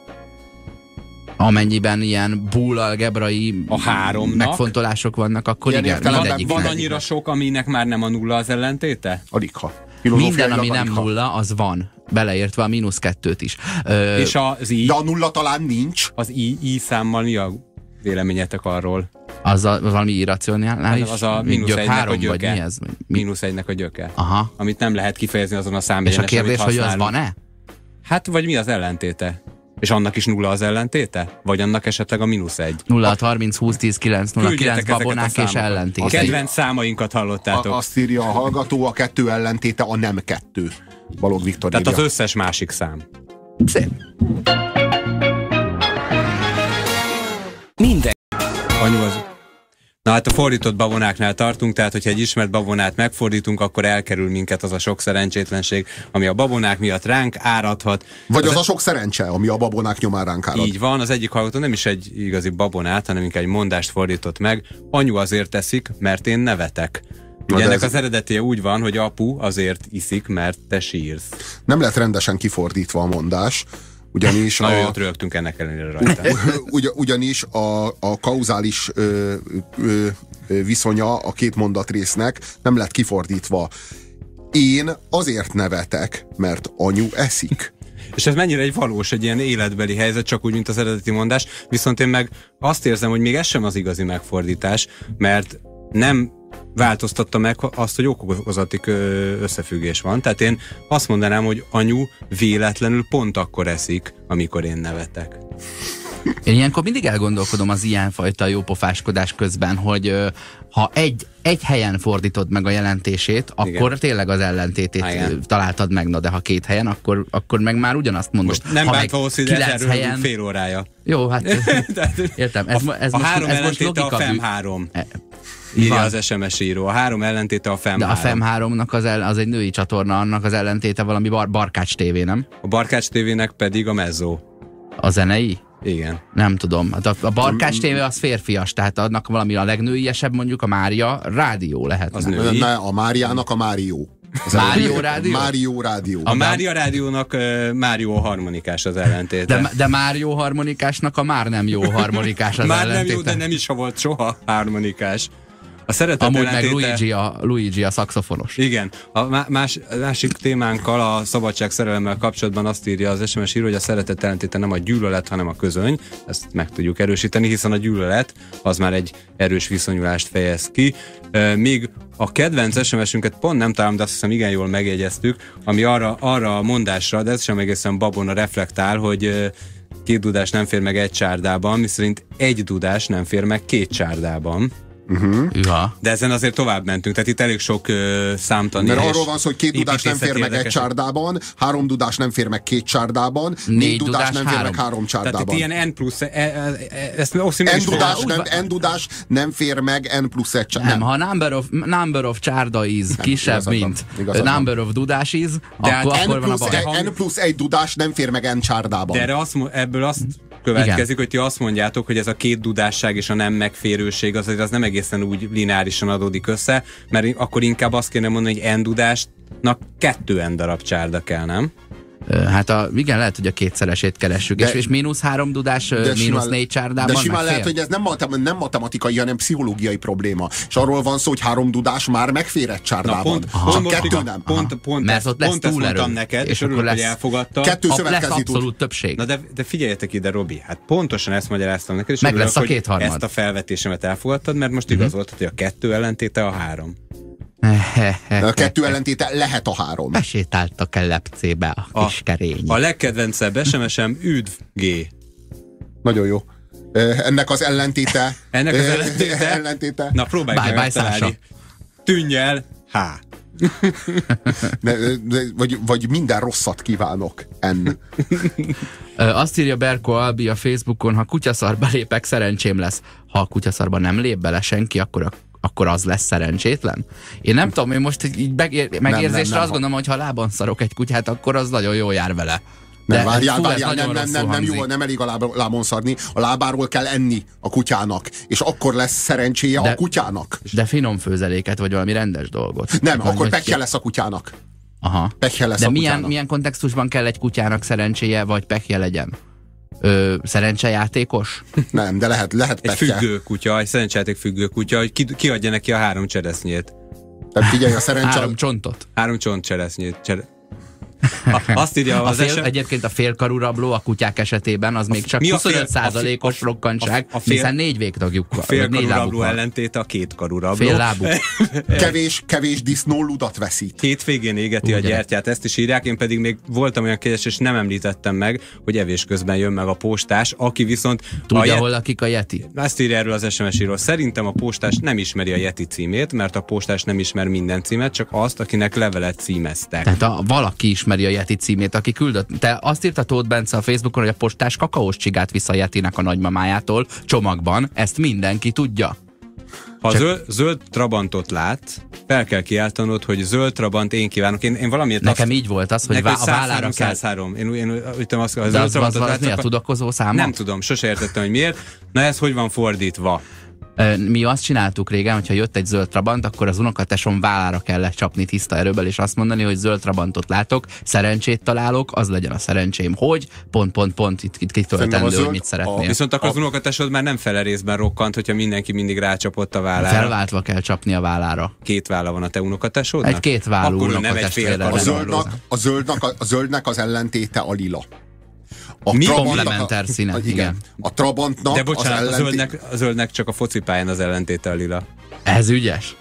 Amennyiben ilyen búlalgebrai megfontolások vannak, akkor ilyen igen. Van annyira sok, aminek már nem a nulla az ellentéte? Aligha. Minden, ami nem nulla, az van. Beleértve a -2-t is. És az i? De a nulla talán nincs. Az i számmal mi a véleményetek arról? Az valami irracionális? Az a -1-nek a gyöke. Vagy mi ez? -1-nek a gyöke. Aha. Amit nem lehet kifejezni azon a számjegyen. És a kérdés, hogy az van-e? Hát, vagy mi az ellentéte? És annak is nulla az ellentéte? Vagy annak esetleg a -1? 0, 30, 20, 10, 9, 0, 9 babonák és ellentéte. A kedvenc számainkat hallottátok. Azt írja a hallgató, a 2 ellentéte a nem 2. Balogh Viktor Tehát írja. Az összes másik szám. Szép. Minden. Anyu az... Na hát a fordított babonáknál tartunk, tehát hogyha egy ismert babonát megfordítunk, akkor elkerül minket az a sok szerencsétlenség, ami a babonák miatt ránk áradhat. Vagy az a sok szerencse, ami a babonák nyomán ránk árad. Így van, az egyik hallgató nem is egy igazi babonát, hanem inkább egy mondást fordított meg. Anyu azért eszik, mert én nevetek. Ugye ennek az eredetie úgy van, hogy apu azért iszik, mert te sírsz. Nem lett rendesen kifordítva a mondás. Ugyanis nagyon jót rögtünk ennek ellenére rajta. Ugyanis a kauzális viszonya a két mondatrésznek nem lett kifordítva. Én azért nevetek, mert anyu eszik. És ez mennyire egy valós, egy ilyen életbeli helyzet, csak úgy, mint az eredeti mondás. Viszont én meg azt érzem, hogy még ez sem az igazi megfordítás, mert nem változtatta meg azt, hogy okokozati összefüggés van. Tehát én azt mondanám, hogy anyu véletlenül pont akkor eszik, amikor én nevetek. Én ilyenkor mindig elgondolkodom az ilyenfajta jópofáskodás közben, hogy ha egy helyen fordítod meg a jelentését, akkor igen, tényleg az ellentétét találtad meg, de ha 2 helyen, akkor meg már ugyanazt mondod. Most nem bántva hosszú, hogy ezerről helyen... fél órája. Jó, hát értem. Ez a 3 ellentéte a FEM 3. Írja az SMS író. A 3 ellentéte a FEM 3. De a FEM 3-nak az egy női csatorna, annak az ellentéte valami Barkács TV, nem? A Barkács TV-nek pedig a Mezzo. A zenei? Igen. Nem tudom. Hát a Barkács TV az férfias, tehát annak valami a legnőiesebb, mondjuk a Mária rádió lehet. Az női. A Máriának a Márió. Mário Rádió? Mário Rádió. A Mária Rádiónak Mário harmonikás az ellentéte. De Mário harmonikásnak a már nem jó harmonikás az már ellentéte. nem jó, de nem is volt soha harmonikás. A szeretet amúgy ellentéte... meg Luigi a szaxofonos. Igen. A másik témánkkal, a szabadság szerelemmel kapcsolatban azt írja az SMS író, hogy a szeretet ellentéte nem a gyűlölet, hanem a közöny. Ezt meg tudjuk erősíteni, hiszen a gyűlölet az már egy erős viszonyulást fejez ki. Míg a kedvenc SMS-ünket pont nem találom, de azt hiszem igen jól megjegyeztük, ami arra a mondásra, de ez sem egészen babona reflektál, hogy 2 dudás nem fér meg egy csárdában, miszerint 1 dudás nem fér meg 2 csárdában. De ezen azért tovább mentünk, tehát itt elég sok számtani. Mert arról van szó, hogy 2 dudás nem fér meg egy csárdában, 3 dudás nem fér meg 2 csárdában, 4 dudás nem fér meg 3 csárdában. Tehát itt ilyen N plusz N dudás nem fér meg N plusz 1 csárdában. Nem, ha number of csárda is kisebb, mint number of dudás is, akkor van a baj. N plusz 1 dudás nem fér meg N csárdában. De ebből azt következik, hogy ti azt mondjátok, hogy ez a 2 dudásság és a nem megférőség az nem egészen úgy lineárisan adódik össze, mert akkor inkább azt kéne mondani, hogy N dudásnak 2 N darab csárda kell, nem? Hát igen, lehet, hogy a kétszeresét keressük, és -3 dudás, -4 csárdában. De simán lehet, hogy ez nem matematikai, hanem pszichológiai probléma. És arról van szó, hogy 3 dudás már megfér egy csárdában. Csak 2 nem. Mert ott lesz túlerő. Neked, és örülök, hogy elfogadta. 2 szövetkező lesz abszolút többség. Na de figyeljetek ide, Robi, hát pontosan ezt magyaráztam neked, és meg örülök, lesz a 2/3. Ezt a felvetésemet elfogadtad, mert most igazoltad, hogy a 2 ellentéte a 3. A 2 ellentéte lehet a 3. Besétáltak el lepcébe a kis kerény. A legkedvencebb SMS-em üdv G. Nagyon jó. Ennek az ellentéte. ellentéte. Na próbáljuk megtalálni. Tűnj el H. Vagy minden rosszat kívánok. N. Azt írja Berko Albi a Facebookon, ha kutyaszarba lépek, szerencsém lesz. Ha a kutyaszarba nem lép bele senki, akkor az lesz szerencsétlen? Én nem tudom, én most így megérzésre azt gondolom, hogy ha lábon szarok egy kutyát, akkor az nagyon jól jár vele. Nem, várjál, nem jó, nem elég a lábon szarni, a lábáról kell enni a kutyának, és akkor lesz szerencséje a kutyának. De finom főzeléket, vagy valami rendes dolgot. Nem, akkor pekje lesz a kutyának. Aha. Pekje lesz de a kutyának. milyen kontextusban kell egy kutyának szerencséje, vagy pekje legyen? Szerencsejátékos? Nem, de lehet pekje. Egy függő kutya, egy szerencsejáték függő kutya, hogy kiadja neki a 3 cseresznyét. Tehát figyelj, a 3 csontot. 3 csont cseresznyét. Azt írja egyébként a félkarú rabló a kutyák esetében az még csak 25%-os rokkantság, hiszen 4 végtagjuk van. A félkarú rabló ellentéte a 2 karú rabló. Fél lábú. Kevés disznó ludat veszít. 2 végén égeti a gyertyát, ezt is írják, én pedig még voltam olyan kegyes, és nem említettem meg, hogy evés közben jön meg a postás, aki viszont... Tudja, hol lakik a Yeti? Azt írja erről az SMS író. Szerintem a postás nem ismeri a Yeti címét, mert a postás nem ismer minden címet, csak azt, akinek levelet címeztek. Tehát valaki ismeri a Yeti címét, aki küldött. Te azt írta Tóth Bence a Facebookon, hogy a postás kakaós csigát visz a Yetinek a nagymamájától csomagban. Ezt mindenki tudja. Ha zöld Trabantot lát, fel kell kiáltanod, hogy zöld Trabant én kívánok. Én valamiért nekem így volt az, hogy a vállára kell. 103. Én üttem azt, hogy de az mi a tudakozó száma? Nem tudom, sose értettem, hogy miért. Na ez hogy van fordítva? Mi azt csináltuk régen, hogyha jött egy zöld Trabant, akkor az unokatesom vállára kellett csapni tiszta erőből, és azt mondani, hogy zöld Trabantot látok, szerencsét találok, az legyen a szerencsém, hogy pont itt kitöltendő, hogy mit szeretnél. Viszont akkor az unokatesod már nem fele részben rokkant, hogyha mindenki mindig rácsapott a vállára. Felváltva kell csapni a vállára. 2 válla van a te unokatesodnak? Egy 2 vállú unokatestvére. A zöldnek az ellentéte a lila. Mi komplementer színek, igen. A Trabantnak de bocsánat, a zöldnek csak a focipályán az ellentéte a lila. Ez ügyes.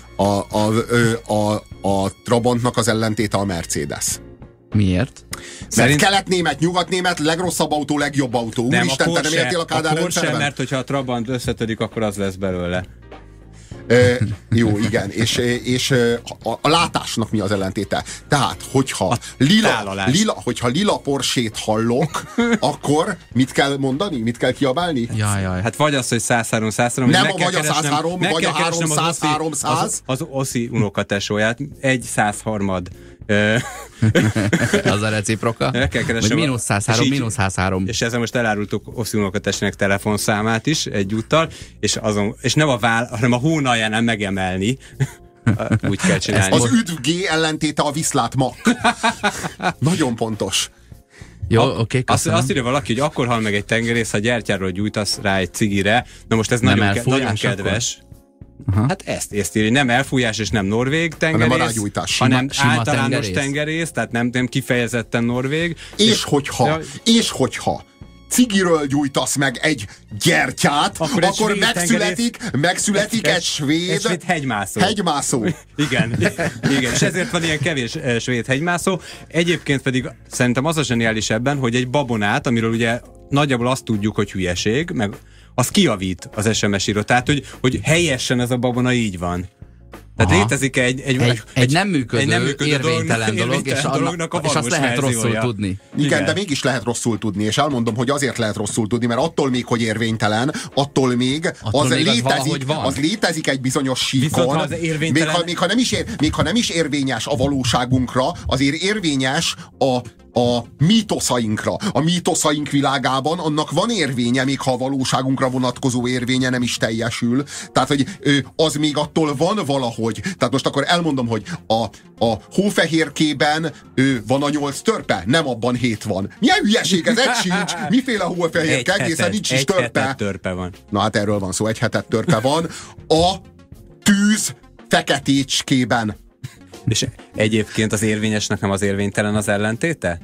A Trabantnak az ellentéte a Mercedes. Miért? Mert kelet-német, nyugat-német, legrosszabb autó, legjobb autó. Úristen, te nem értél a Kádár rendszerben? Mert hogyha a Trabant összetörik, akkor az lesz belőle. Jó, igen, és a látásnak mi az ellentéte? Tehát, hogyha lila Porsét hallok, akkor mit kell mondani? Mit kell kiabálni? Jaj. Hát vagy az, hogy 103, nem vagy a 103, vagy a 300. Az Oszi unokatesóját, 103. Az a reciproka? Vagy -103, -103. És ezzel most elárultuk Oszi unokatesónek telefonszámát is egyúttal, és nem a váll, hanem a hónaljánál megemelni. Úgy kell csinálni. Az üdv G ellentéte a viszlát mak. Nagyon pontos. Jó, oké, köszönöm. Azt írja valaki, hogy akkor hal meg egy tengerész, ha gyertyáról gyújtasz rá egy cigire. Na most ez nagyon kedves. Hát ezt írja, nem elfújás és nem norvég tengerész, hanem a rágyújtás. Hanem általános tengerész, tehát nem kifejezetten norvég. És hogyha cigiről gyújtasz meg egy gyertyát, akkor megszületik egy svéd hegymászó. Igen, és ezért van ilyen kevés svéd hegymászó. Egyébként pedig szerintem az a zseniális ebben, hogy egy babonát, amiről ugye nagyjából azt tudjuk, hogy hülyeség, meg az kijavít az SMS író. Tehát, hogy helyesen ez a babona így van. Tehát létezik egy nem működő érvénytelen dolog, és azt lehet rosszul tudni. Igen, de mégis lehet rosszul tudni, és elmondom, hogy azért lehet rosszul tudni, mert attól még, hogy érvénytelen, attól még az létezik egy bizonyos síkon, még ha nem is érvényes a valóságunkra, azért érvényes a mítoszainkra. A mítoszaink világában annak van érvénye, még ha a valóságunkra vonatkozó érvénye nem is teljesül. Tehát, hogy az még attól van valahogy. Tehát most akkor elmondom, hogy a hófehérkében van a 8 törpe? Nem, abban 7 van. Milyen hülyeség ez? Egy sincs. Miféle hófehérke? Egészen nincs is törpe. Egy törpe van. Na hát erről van szó, egy hetet törpe van. A tűz feketécskében. És egyébként az érvényesnek nem az érvénytelen az ellentéte?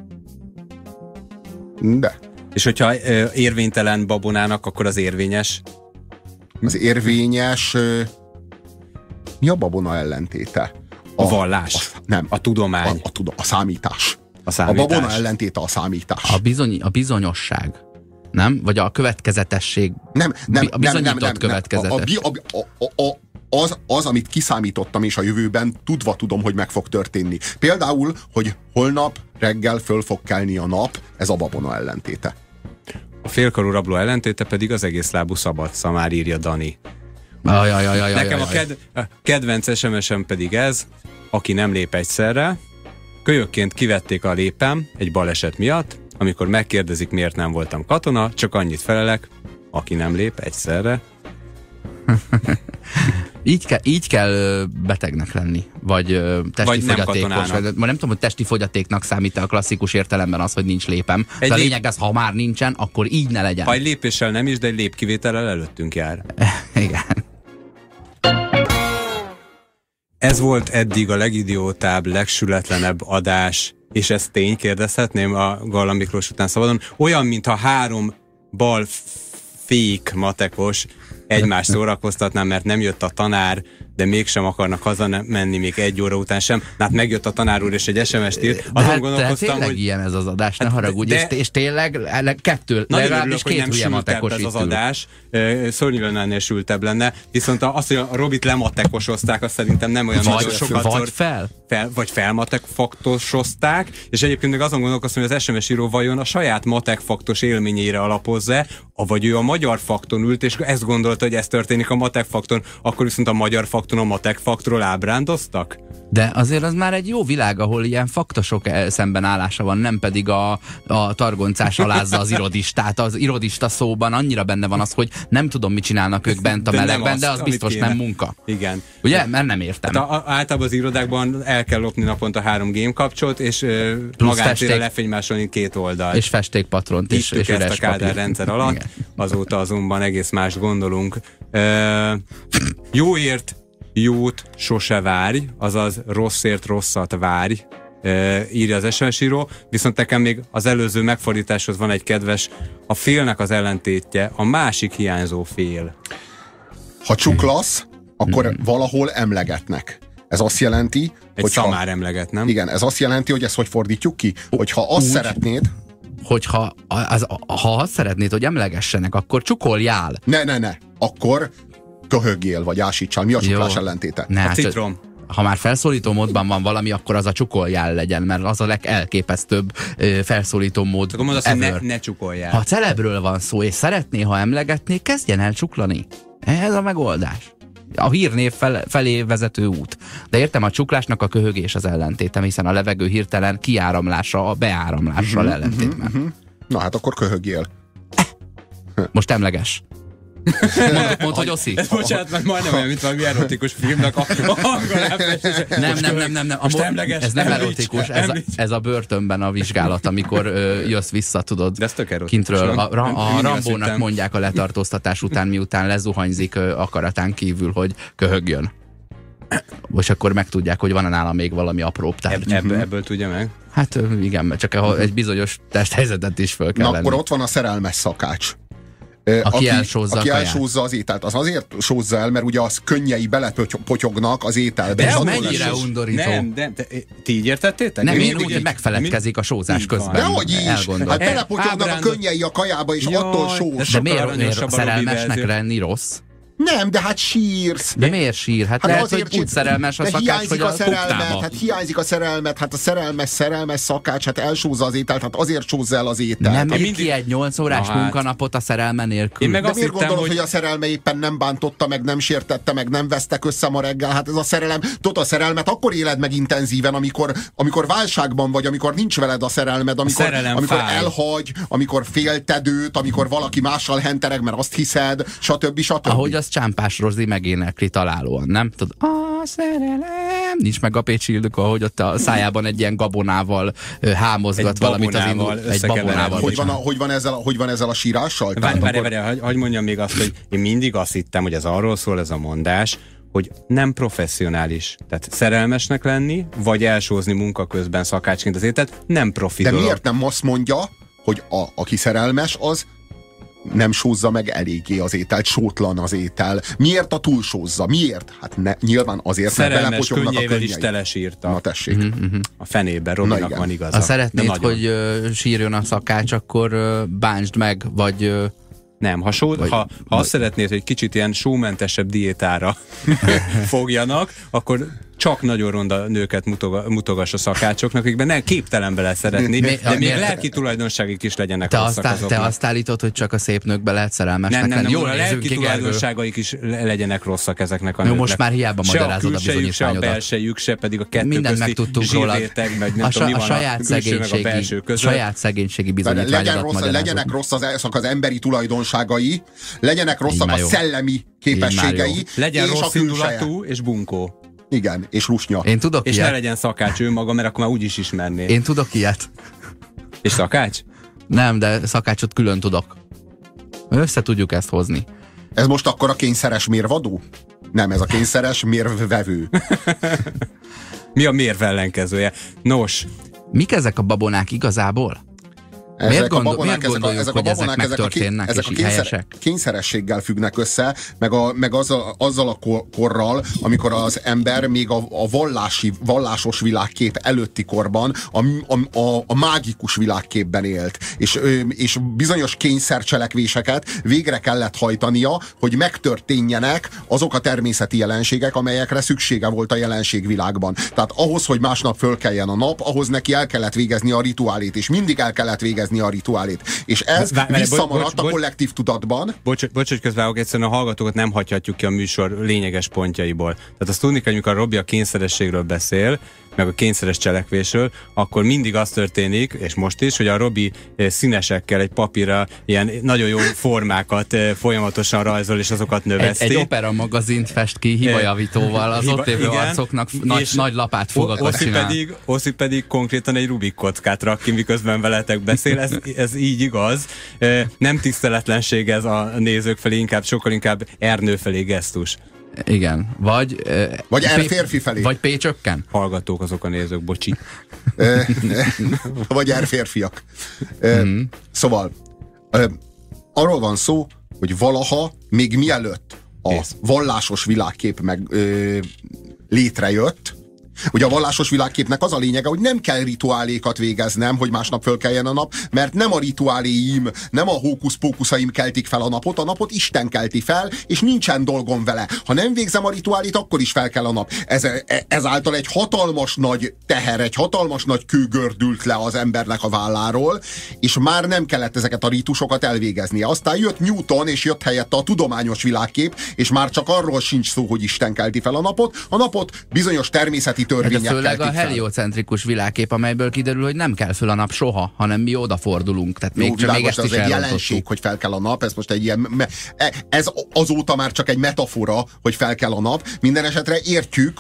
De. És hogyha érvénytelen babonának, akkor az érvényes? Az érvényes... Mi a babona ellentéte? A vallás. Nem. A tudomány. A számítás. A babona ellentéte a számítás. A bizonyosság. Nem? Vagy a következetesség. A bizonyított következetesség. Az, amit kiszámítottam, és a jövőben tudva tudom, hogy meg fog történni. Például, hogy holnap reggel föl fog kelni a nap, ez a babona ellentéte. A félkarú rabló ellentéte pedig az egészlábú szabadszamár, írja Dani. Nekem a kedvenc SMS-em pedig ez, aki nem lép egyszerre. Kölyökként kivették a lépem egy baleset miatt, amikor megkérdezik, miért nem voltam katona, csak annyit felelek, aki nem lép egyszerre. Így kell betegnek lenni, vagy testi fogyatékos. Nem tudom, hogy testi fogyatéknak számít a klasszikus értelemben az, hogy nincs lépem. De a lényeg az, ha már nincsen, akkor így ne legyen. Ha egy lépéssel nem is, de egy lépkivétellel előttünk jár. Igen. Ez volt eddig a legidiótább, legsületlenebb adás, és ez tény, kérdezhetném a Galla Miklós után szabadon. Olyan, mintha 3 bal fék matekos egymást szórakoztatnám, mert nem jött a tanár, de mégsem akarnak hazamenni még 1 óra után sem. Hát megjött a tanár úr, és egy SMS-t írt. Azon gondolkoztam, tényleg hogy... ilyen ez az adás, ne haragudj, és tényleg legalábbis 2 hülye matekos ez az adás, szörnyűen ennél sültebb lenne, viszont az, hogy a Robit lematekosozták, azt szerintem nem olyan nagyon sokat vagy felmatekfaktosozták, és egyébként még azon gondolkoztam, hogy az SMS író vajon a saját matekfaktos élményére alapozza, vagy ő a magyar fakton ült, és ezt gondolta, hogy ez történik a matekfakton, akkor viszont a magyar fakton a matekfaktról ábrándoztak? De azért az már egy jó világ, ahol ilyen faktosok szemben állása van, nem pedig a targoncás alázza az irodistát. Az irodista szóban annyira benne van az, hogy nem tudom, mit csinálnak ők bent a melegben, de az biztos nem munka. Igen. Ugye? Mert nem értem. Hát általában az irodákban el kell lopni naponta 3 game kapcsolt, és magáncélra lefénymásolni 2 oldalt. És festékpatront és üres papír. Ezt a Kádár rendszer alatt, azóta azonban egész mást gondolunk. Jóért jót sose várj, azaz rosszért rosszat várj, írja az SMS író, viszont nekem még az előző megfordításhoz van egy kedves, a félnek az ellentétje, a másik hiányzó fél. Ha csuklasz, akkor valahol emlegetnek. Ez azt jelenti, hogy szamár emleget, nem? Igen, ez azt jelenti, hogy ezt hogy fordítjuk ki? Hogyha azt szeretnéd, hogyha ha azt szeretnéd, hogy emlegessenek, akkor csukoljál. Ne. Akkor köhögjél, vagy ásítsál. Mi a csuklás ellentéte? A citrom. Ha már felszólító módban van valami, akkor az a csukoljál legyen, mert az a legelképesztőbb felszólító mód. Akkor mondd azt, hogy ne csukoljál. Ha celebről van szó, és szeretné, ha emlegetné, kezdjen el csuklani. Ez a megoldás. A hírnév felé vezető út. De értem, a csuklásnak a köhögés az ellentétem, hiszen a levegő hirtelen kiáramlása a beáramlással ellentétben. Na hát akkor köhögjél. Most emleges. Mondd, hogy Oszi. Bocsánat, mert majdnem olyan, mint valami erotikus filmnek a Nem. Ez nem erotikus, ez a börtönben a vizsgálat, amikor jössz vissza, tudod. De ez tök erotikus. Kintről. A Rambónak mondják a letartóztatás után, miután lezuhanyzik akaratán kívül, hogy köhögjön. És akkor megtudják, hogy van nála még valami apróbb tárgy. Ebből tudja meg? Hát igen, csak egy bizonyos testhelyzetet is föl kell venni. Akkor ott van a szerelmes szakács. Aki elsózza az ételt. Az azért sózza el, mert ugye az könnyei belepotyognak az ételbe. De mennyire undorító. Nem, ti így értettétek? Nem, én úgy, hogy megfeledkezik a sózás közben. Dehogy is. Hát belepotyognak a könnyei a kajába, és attól sós. De miért szerelmesnek lenni rossz? Nem, de hát sírsz. De miért sír? Hát lehet, hogy úgy szerelmes a szakács, hogy a szerelmet, hát hiányzik a szerelmet, hát a szerelmes szakács, hát elsózza az ételt, hát azért sózza el az ételt. Nem mindig ki egy 8 órás munkanapot a szerelme nélkül. De miért gondolod, hogy a szerelme éppen nem bántotta, meg nem sértette, meg nem vesztek össze ma reggel? Hát ez a szerelem, tudod, a szerelmet akkor éled meg intenzíven, amikor válságban vagy, amikor nincs veled a szerelmed, amikor elhagy, amikor félted őt, amikor valaki mással hentereg, mert azt hiszed, stb. Ahogy az Csámpás Rozi megénekli találóan, nem? Tudod, a szerelem, nincs meg a Pécsi Ildikó, ahogy ott a szájában egy ilyen gabonával hámozgat valamit az indul. Egy babonával. Hogy van ezzel a sírással? Várj, hagyj mondjam még azt, hogy én mindig azt hittem, hogy ez arról szól ez a mondás, hogy nem professzionális. Tehát szerelmesnek lenni, vagy elsózni munka közben szakácsként az ételt, nem profi dolog. De miért nem azt mondja, hogy aki szerelmes, az nem sózza meg eléggé az ételt, sótlan az étel. Miért a túlsózza? Miért? Hát nyilván azért, mert belepotyognak a könnyei. Is telesírta. Na tessék. A fenében, Robinak van igaza. Ha szeretnéd, hogy sírjon a szakács, akkor bántsd meg, vagy... Nem, ha azt szeretnéd, hogy kicsit ilyen sómentesebb diétára fogjanak, akkor csak nagyon ronda nőket mutogass a szakácsoknak, akikben nem képtelen bele szeretni, de még lelki tulajdonságik is legyenek rosszak. Te azt állítod, hogy csak a szép nőkbe lehet szerelmesnek lenni? Nem, a lelki tulajdonságaik is legyenek rosszak ezeknek a nőknek. Most már hiába magyarázod a bizonyítványodat. Se a belsejük, se pedig a kettő mindent közti megtudtunk róla. A saját szegénységi bizonyítványodat magyarázod. Legyenek rosszak az emberi tulajdonságai, legyenek rosszak a szellemi képességei, legyen rossz indulatú és bunkó. Igen, és rusnya. Én tudok és ilyet. Ne legyen szakács ő maga, mert akkor már úgy is ismerné. Én tudok ilyet. És szakács? Nem, de szakácsot külön tudok. Össze tudjuk ezt hozni. Ez most akkor a kényszeres mérvadó? Nem, ez a kényszeres mérvevő. Mi a mérv ellenkezője? Nos. Mik ezek a babonák igazából? Miért gondoljuk, hogy ezek megtörténnek, és így helyesek? Kényszerességgel függnek össze, meg azzal a korral, amikor az ember még a vallásos világkép előtti korban a mágikus világképben élt. És bizonyos kényszercselekvéseket végre kellett hajtania, hogy megtörténjenek azok a természeti jelenségek, amelyekre szüksége volt a jelenségvilágban. Tehát ahhoz, hogy másnap fölkeljen a nap, ahhoz neki el kellett végezni a rituálét, és mindig el kellett végezni a rituálét. És ez visszamaradt a kollektív tudatban. Bocs, hogy közvágok, egyszerűen a hallgatókat nem hagyhatjuk ki a műsor lényeges pontjaiból. Tehát azt tudni kell, amikor a Robi a kényszerességről beszél, meg a kényszeres cselekvésről, akkor mindig az történik, és most is, hogy a Robi színesekkel egy papírra ilyen nagyon jó formákat folyamatosan rajzol, és azokat növeszti. Egy opera magazint fest ki hibajavítóval, az ott lévő arcoknak nagy lapát fogakat csinál. Oszi pedig konkrétan egy Rubik kockát rak ki, miközben veletek beszél. Ez így igaz. Nem tiszteletlenség ez a nézők felé, sokkal inkább Ernő felé gesztus. Igen. Vagy férfi felé. Vagy P-csökken. Hallgatók azok a nézők, bocsi. Vagy férfiak. Szóval arról van szó, hogy valaha, még mielőtt a vallásos világkép létrejött, ugye a vallásos világképnek az a lényege, hogy nem kell rituálékat végeznem, hogy másnap fölkeljen a nap, mert nem a rituáléim, nem a hókusz-pókuszaim keltik fel a napot Isten kelti fel, és nincsen dolgom vele. Ha nem végzem a rituálét, akkor is fel kell a nap. Ezáltal egy hatalmas nagy teher, egy hatalmas nagy kő gördült le az embernek a válláról, és már nem kellett ezeket a rítusokat elvégeznie. Aztán jött Newton, és jött helyette a tudományos világkép, és már csak arról sincs szó, hogy Isten kelti fel a napot. A napot bizonyos természeti törvényekkel főleg a heliocentrikus világkép, amelyből kiderül, hogy nem kell föl a nap soha, hanem mi odafordulunk. Tehát még ezt az egy jelenség, hogy fel kell a nap, ez most egy ilyen, ez azóta már csak egy metafora, hogy fel kell a nap. Minden esetre értjük,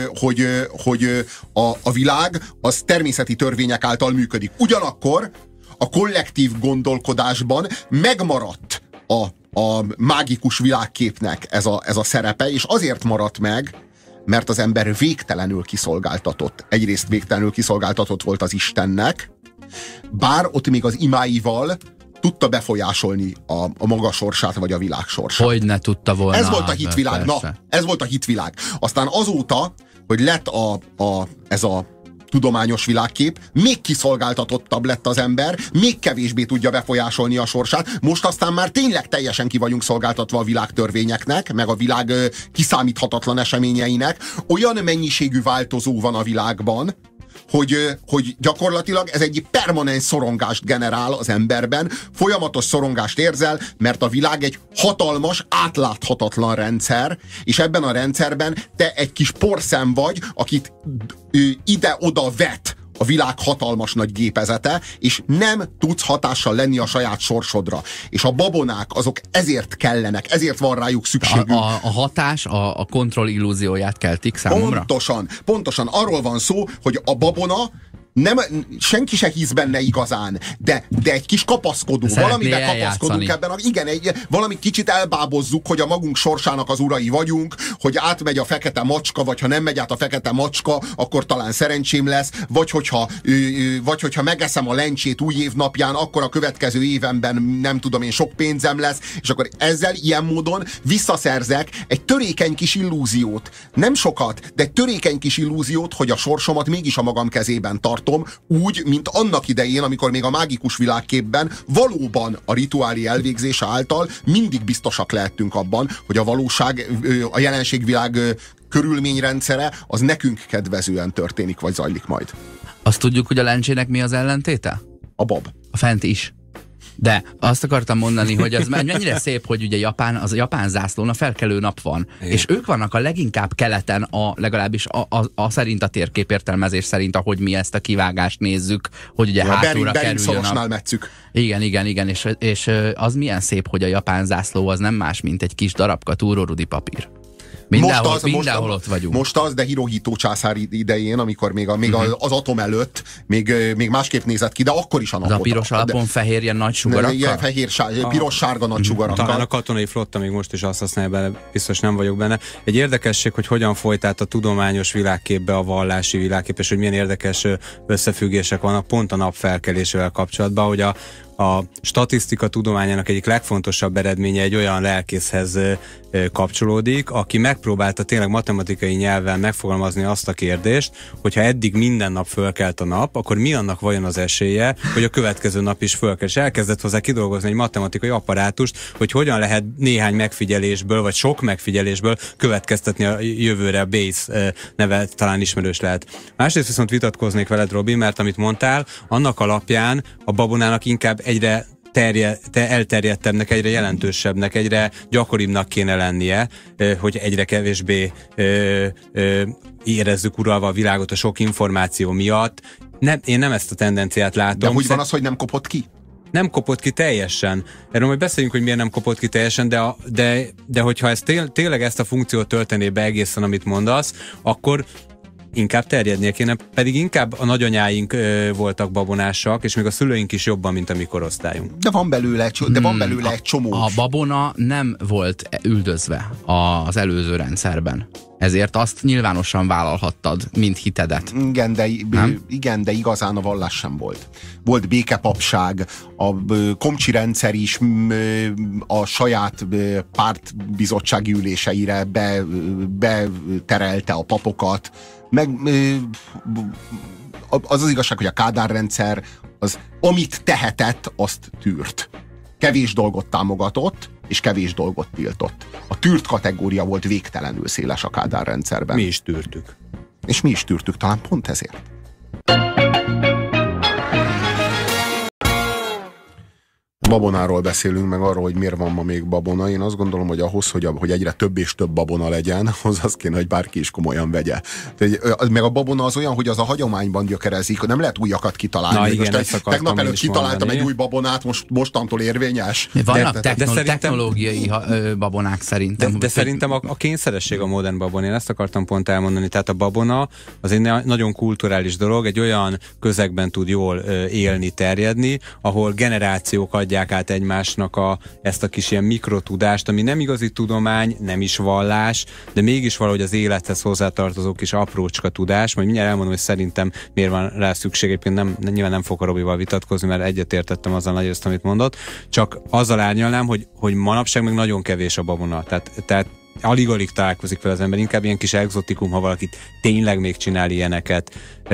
hogy a világ az természeti törvények által működik. Ugyanakkor a kollektív gondolkodásban megmaradt a mágikus világképnek ez a szerepe, és azért maradt meg, mert az ember végtelenül kiszolgáltatott. Egyrészt végtelenül kiszolgáltatott volt az Istennek, bár ott még az imáival tudta befolyásolni a maga sorsát, vagy a világ sorsát. Hogy ne tudta volna. Ez volt a hitvilág. Na, ez volt a hitvilág. Aztán azóta, hogy lett ez a tudományos világkép, még kiszolgáltatottabb lett az ember, még kevésbé tudja befolyásolni a sorsát. Most aztán már tényleg teljesen ki vagyunk szolgáltatva a világtörvényeknek, meg a világ kiszámíthatatlan eseményeinek. Olyan mennyiségű változó van a világban, hogy gyakorlatilag ez egy permanens szorongást generál az emberben, folyamatos szorongást érzel, mert a világ egy hatalmas, átláthatatlan rendszer, és ebben a rendszerben te egy kis porszem vagy, akit ide-oda vet a világ hatalmas nagy gépezete, és nem tudsz hatással lenni a saját sorsodra. És a babonák azok ezért kellenek, ezért van rájuk szükségünk. A hatás, a kontroll illúzióját keltik számomra? Pontosan. Arról van szó, hogy a babona senki se hisz benne igazán, de egy kis kapaszkodó, valamivel kapaszkodunk ebben. Igen, valami kicsit elbábozzuk, hogy a magunk sorsának az urai vagyunk, hogy átmegy a fekete macska, vagy ha nem megy át a fekete macska, akkor talán szerencsém lesz, vagy hogyha megeszem a lencsét új év napján, akkor a következő évemben nem tudom én, sok pénzem lesz, és akkor ezzel ilyen módon visszaszerzek egy törékeny kis illúziót. Nem sokat, de egy törékeny kis illúziót, hogy a sorsomat mégis a magam kezében tartom, úgy, mint annak idején, amikor még a mágikus világképben valóban a rituáli elvégzése által mindig biztosak lehettünk abban, hogy a valóság, a jelenségvilág körülményrendszere az nekünk kedvezően történik, vagy zajlik majd. Azt tudjuk, hogy a lencsének mi az ellentéte? A bab. A fent is. De azt akartam mondani, hogy az mennyire szép, hogy ugye az a japán zászlón a felkelő nap van. Igen. És ők vannak a leginkább keleten, legalábbis szerint a térképértelmezés szerint, ahogy mi ezt a kivágást nézzük, hogy ugye hátulra kerüljön. Szorosnál metszük. Igen, és az milyen szép, hogy a japán zászló az nem más, mint egy kis darabka túrórudi papír. Mindenhol ott vagyunk. Most az, de Hirohito császár idején, amikor még az atom előtt még másképp nézett ki, de akkor is a napot. Az a piros alapon fehér ilyen nagy sugarakkal? Piros-sárga nagy sugarakkal. Talán a katonai flotta még most is azt használja bele, biztos nem vagyok benne. Egy érdekesség, hogy hogyan folyt át a tudományos világképbe a vallási világkép, és hogy milyen érdekes összefüggések vannak pont a nap felkelésével kapcsolatban, hogy a statisztika tudományának egyik legfontosabb eredménye egy olyan lelkészhez kapcsolódik, aki megpróbálta tényleg matematikai nyelven megfogalmazni azt a kérdést, hogyha eddig minden nap fölkelt a nap, akkor mi annak vajon az esélye, hogy a következő nap is fölkel. És elkezdett hozzá kidolgozni egy matematikai apparátust, hogy hogyan lehet néhány megfigyelésből, vagy sok megfigyelésből következtetni a jövőre. A Bayes neve talán ismerős lehet. Másrészt viszont vitatkoznék veled, Robi, mert amit mondtál, annak alapján a babonának inkább egyre elterjedtebbnek, egyre jelentősebbnek, egyre gyakoribbnak kéne lennie, hogy egyre kevésbé érezzük uralva a világot a sok információ miatt. Én nem ezt a tendenciát látom. De hogy van az, hogy nem kopott ki? Nem kopott ki teljesen. Erről majd beszéljünk, hogy miért nem kopott ki teljesen, de hogyha ez tényleg ezt a funkciót töltené be egészen, amit mondasz, akkor inkább terjednie kéne, pedig inkább a nagyanyáink voltak babonásak, és még a szülőink is jobban, mint a mi korosztályunk. De van belőle egy csomó. A babona nem volt üldözve az előző rendszerben. Ezért azt nyilvánosan vállalhattad, mint hitedet. Igen, de igazán a vallás sem volt. Volt békepapság, a komcsi rendszer is a saját pártbizottsági üléseire beterelte a papokat. Meg az igazság, hogy a Kádár rendszer az, amit tehetett, azt tűrt. Kevés dolgot támogatott, és kevés dolgot tiltott. A tűrt kategória volt végtelenül széles a Kádár rendszerben. Mi is tűrtük. És mi is tűrtük, talán pont babonáról beszélünk, meg arról, hogy miért van ma még babona. Én azt gondolom, hogy ahhoz, hogy egyre több és több babona legyen, az azt kéne, hogy bárki is komolyan vegye. Meg a babona az olyan, hogy az a hagyományban gyökerezik, nem lehet újakat kitalálni. Na, igen, tegnap előtt kitaláltam egy új babonát, mostantól érvényes. Vannak technológiai babonák szerintem. De szerintem a kényszeresség a modern babon. Én ezt akartam pont elmondani. Tehát a babona az egy nagyon kulturális dolog, egy olyan közegben tud jól élni, terjedni, ahol generációk adják át egymásnak ezt a kis ilyen mikrotudást, ami nem igazi tudomány, nem is vallás, de mégis valahogy az élethez hozzátartozó kis aprócska tudás. Majd mindjárt elmondom, hogy szerintem miért van rá szükség. Egyébként nyilván nem fogok a Robival vitatkozni, mert egyetértettem azzal nagyrészt, amit mondott. Csak azzal árnyalnám, hogy manapság meg nagyon kevés a babona. Tehát alig-alig találkozik fel az ember, inkább ilyen kis exotikum, ha valakit tényleg még csinál ilyeneket.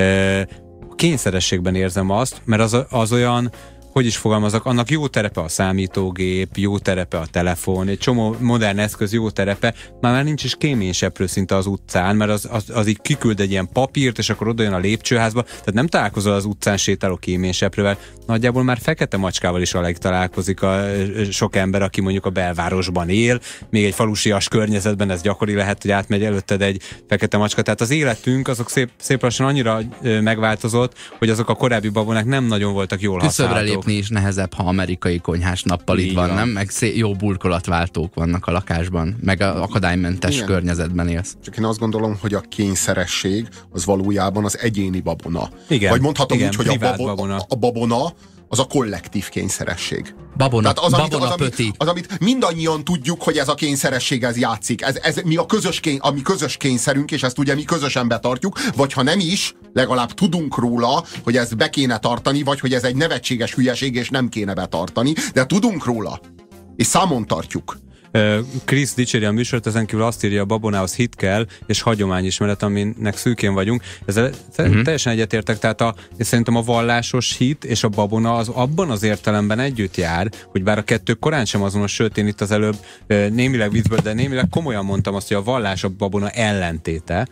Kényszerességben érzem azt, mert az olyan, hogy is fogalmazok, annak jó terepe a számítógép, jó terepe a telefon, egy csomó modern eszköz jó terepe, már nincs is kéményseprő szinte az utcán, mert az így kiküld egy ilyen papírt, és akkor oda jön a lépcsőházba, tehát nem találkozol az utcán sétáló kéményseprővel, nagyjából már fekete macskával is alig találkozik sok ember, aki mondjuk a belvárosban él, még egy falusias környezetben ez gyakori lehet, hogy átmegy előtted egy fekete macska, tehát az életünk azok szép lassan annyira megváltozott, hogy azok a korábbi babonák nem nagyon voltak jól használhatók. Is nehezebb, ha amerikai konyhás nappalitban van, nem? Meg jó burkolatváltók vannak a lakásban, meg a akadálymentes környezetben élsz. Csak én azt gondolom, hogy a kényszeresség az valójában az egyéni babona. Igen. Vagy mondhatom igen, úgy, hogy a babona az a kollektív kényszeresség. Babona pöti. Az, amit mindannyian tudjuk, hogy ez a kényszeresség, ez játszik. Ez mi a mi közös kényszerünk, és ezt ugye mi közösen betartjuk, vagy ha nem is, legalább tudunk róla, hogy ezt be kéne tartani, vagy hogy ez egy nevetséges hülyeség, és nem kéne betartani, de tudunk róla, és számon tartjuk. Krisz dicséri a műsort, ezen kívül azt írja, a babonához hit kell, és hagyományismeret, aminek szűkén vagyunk. Ezzel teljesen egyetértek, tehát és szerintem a vallásos hit és a babona az abban az értelemben együtt jár, hogy bár a kettő korán sem azonos, sőt, én itt az előbb némileg viccből, de némileg komolyan mondtam azt, hogy a vallás a babona ellentéte,